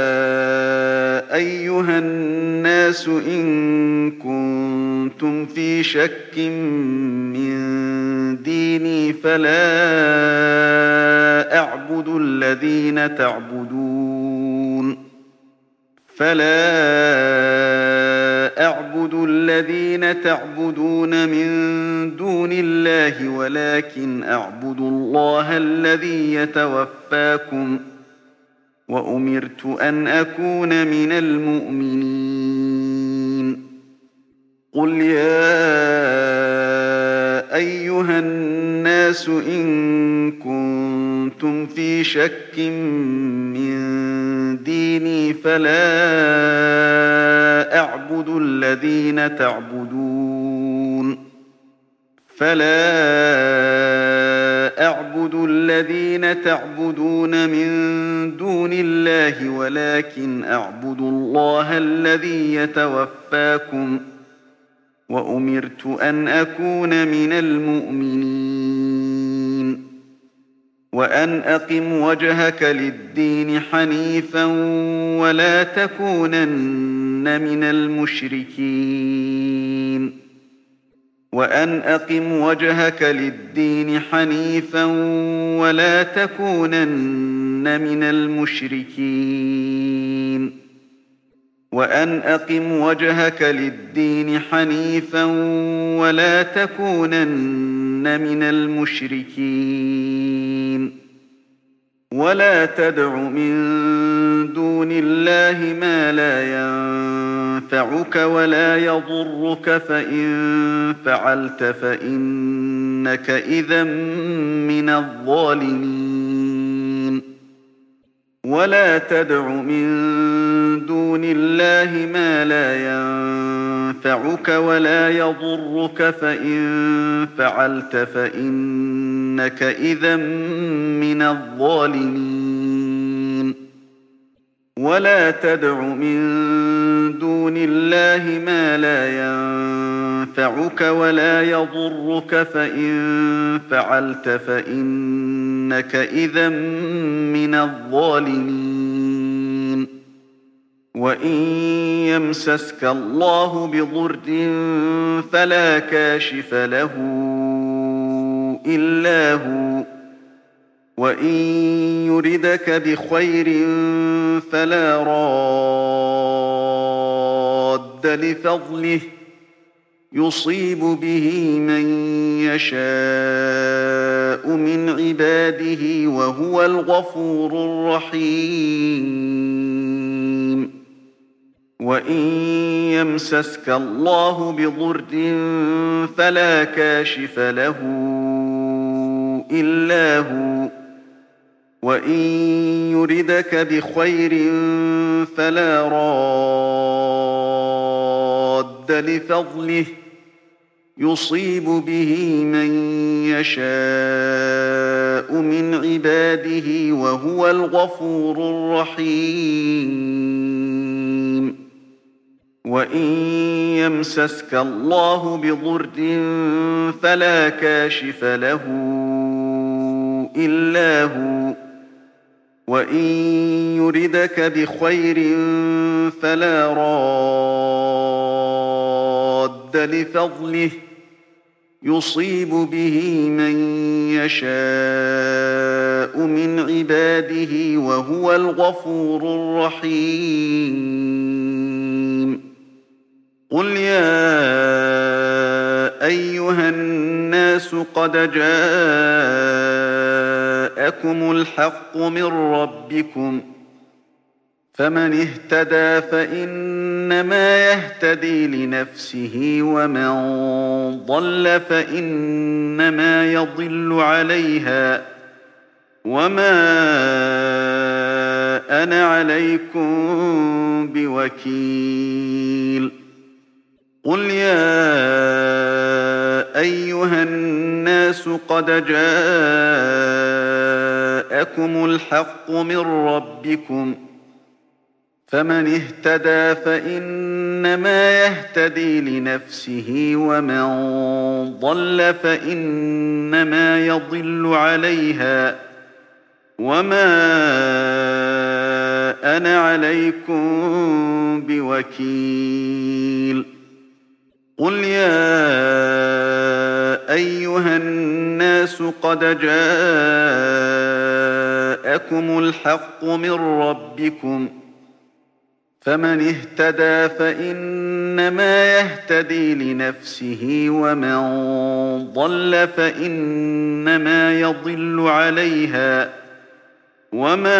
أيها الناس إن كنتم في شك من ديني فلا أعبد الذين تعبدون فلا أعبد الذين تعبدون من دون الله ولكن أعبد الله الذي يتوفاكم وأمرت أن أكون من المؤمنين قل يا أيها الناس إن كنتم في شك من ديني فلا أعبد الذين تعبدون فلا أعبد الذين تعبدون من دون الله ولكن أعبد الله الذي يتوفاكم وأمرت أن أكون من المؤمنين وأن أقم وجهك للدين حنيفا ولا تكونن من المشركين وأن أقم وجهك للدين حنيفا ولا تكونن من المشركين وأن أقم وجهك للدين حنيفا ولا تكونن من المشركين ولا تدع من دون الله ما لا ينفعك ولا يضرك فإن فعلت فإنك إذا من الظالمين ولا تدع من دون الله ما لا ينفعك ولا يضرك فإن فعلت فإنك إذا من الظالمين ولا تدع من دون الله ما لا ينفعك ولا يضرك فإن فعلت فإنك إذا من الظالمين وإن يمسسك الله بضر فلا كاشف له إلا هو وإن يردك بخير فلا راد لفضله يصيب به من يشاء من عباده وهو الغفور الرحيم. وإن يمسسك الله بضر فلا كاشف له إلا هو، وإن يردك بخير فلا راد لفضله، يصيب به من يشاء من عباده وهو الغفور الرحيم. وإن يمسسك الله بضر فلا كاشف له إلا هو، وإن يردك بخير فلا راد لفضله، يصيب به من يشاء من عباده وهو الغفور الرحيم. قل يا أيها الناس قد جاءكم الحق من ربكم، فمن اهتدى فإنما يهتدي لنفسه، ومن ضل فإنما يضل عليها، وما أنا عليكم بوكيل. قل يا أيها الناس قد جاءكم الحق من ربكم، فمن اهتدى فإنما يهتدي لنفسه، ومن ضل فإنما يضل عليها، وما أنا عليكم بوكيل. قل يا أيها الناس قد جاءكم الحق من ربكم، فمن اهتدى فإنما يهتدي لنفسه، ومن ضل فإنما يضل عليها، وما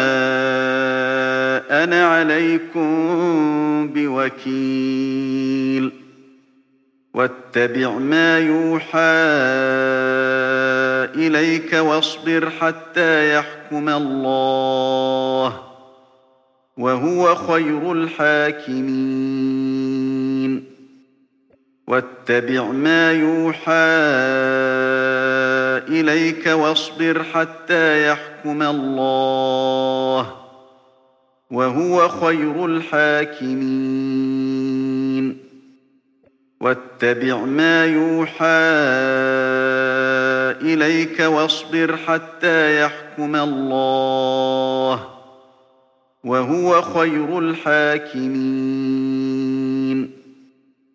أنا عليكم بوكيل. واتبع ما يوحى إليك واصبر حتى يحكم الله، وهو خير الحاكمين. واتبع ما يوحى إليك واصبر حتى يحكم الله، وهو خير الحاكمين. واتبع ما يوحى إليك واصبر حتى يحكم الله، وهو خير الحاكمين.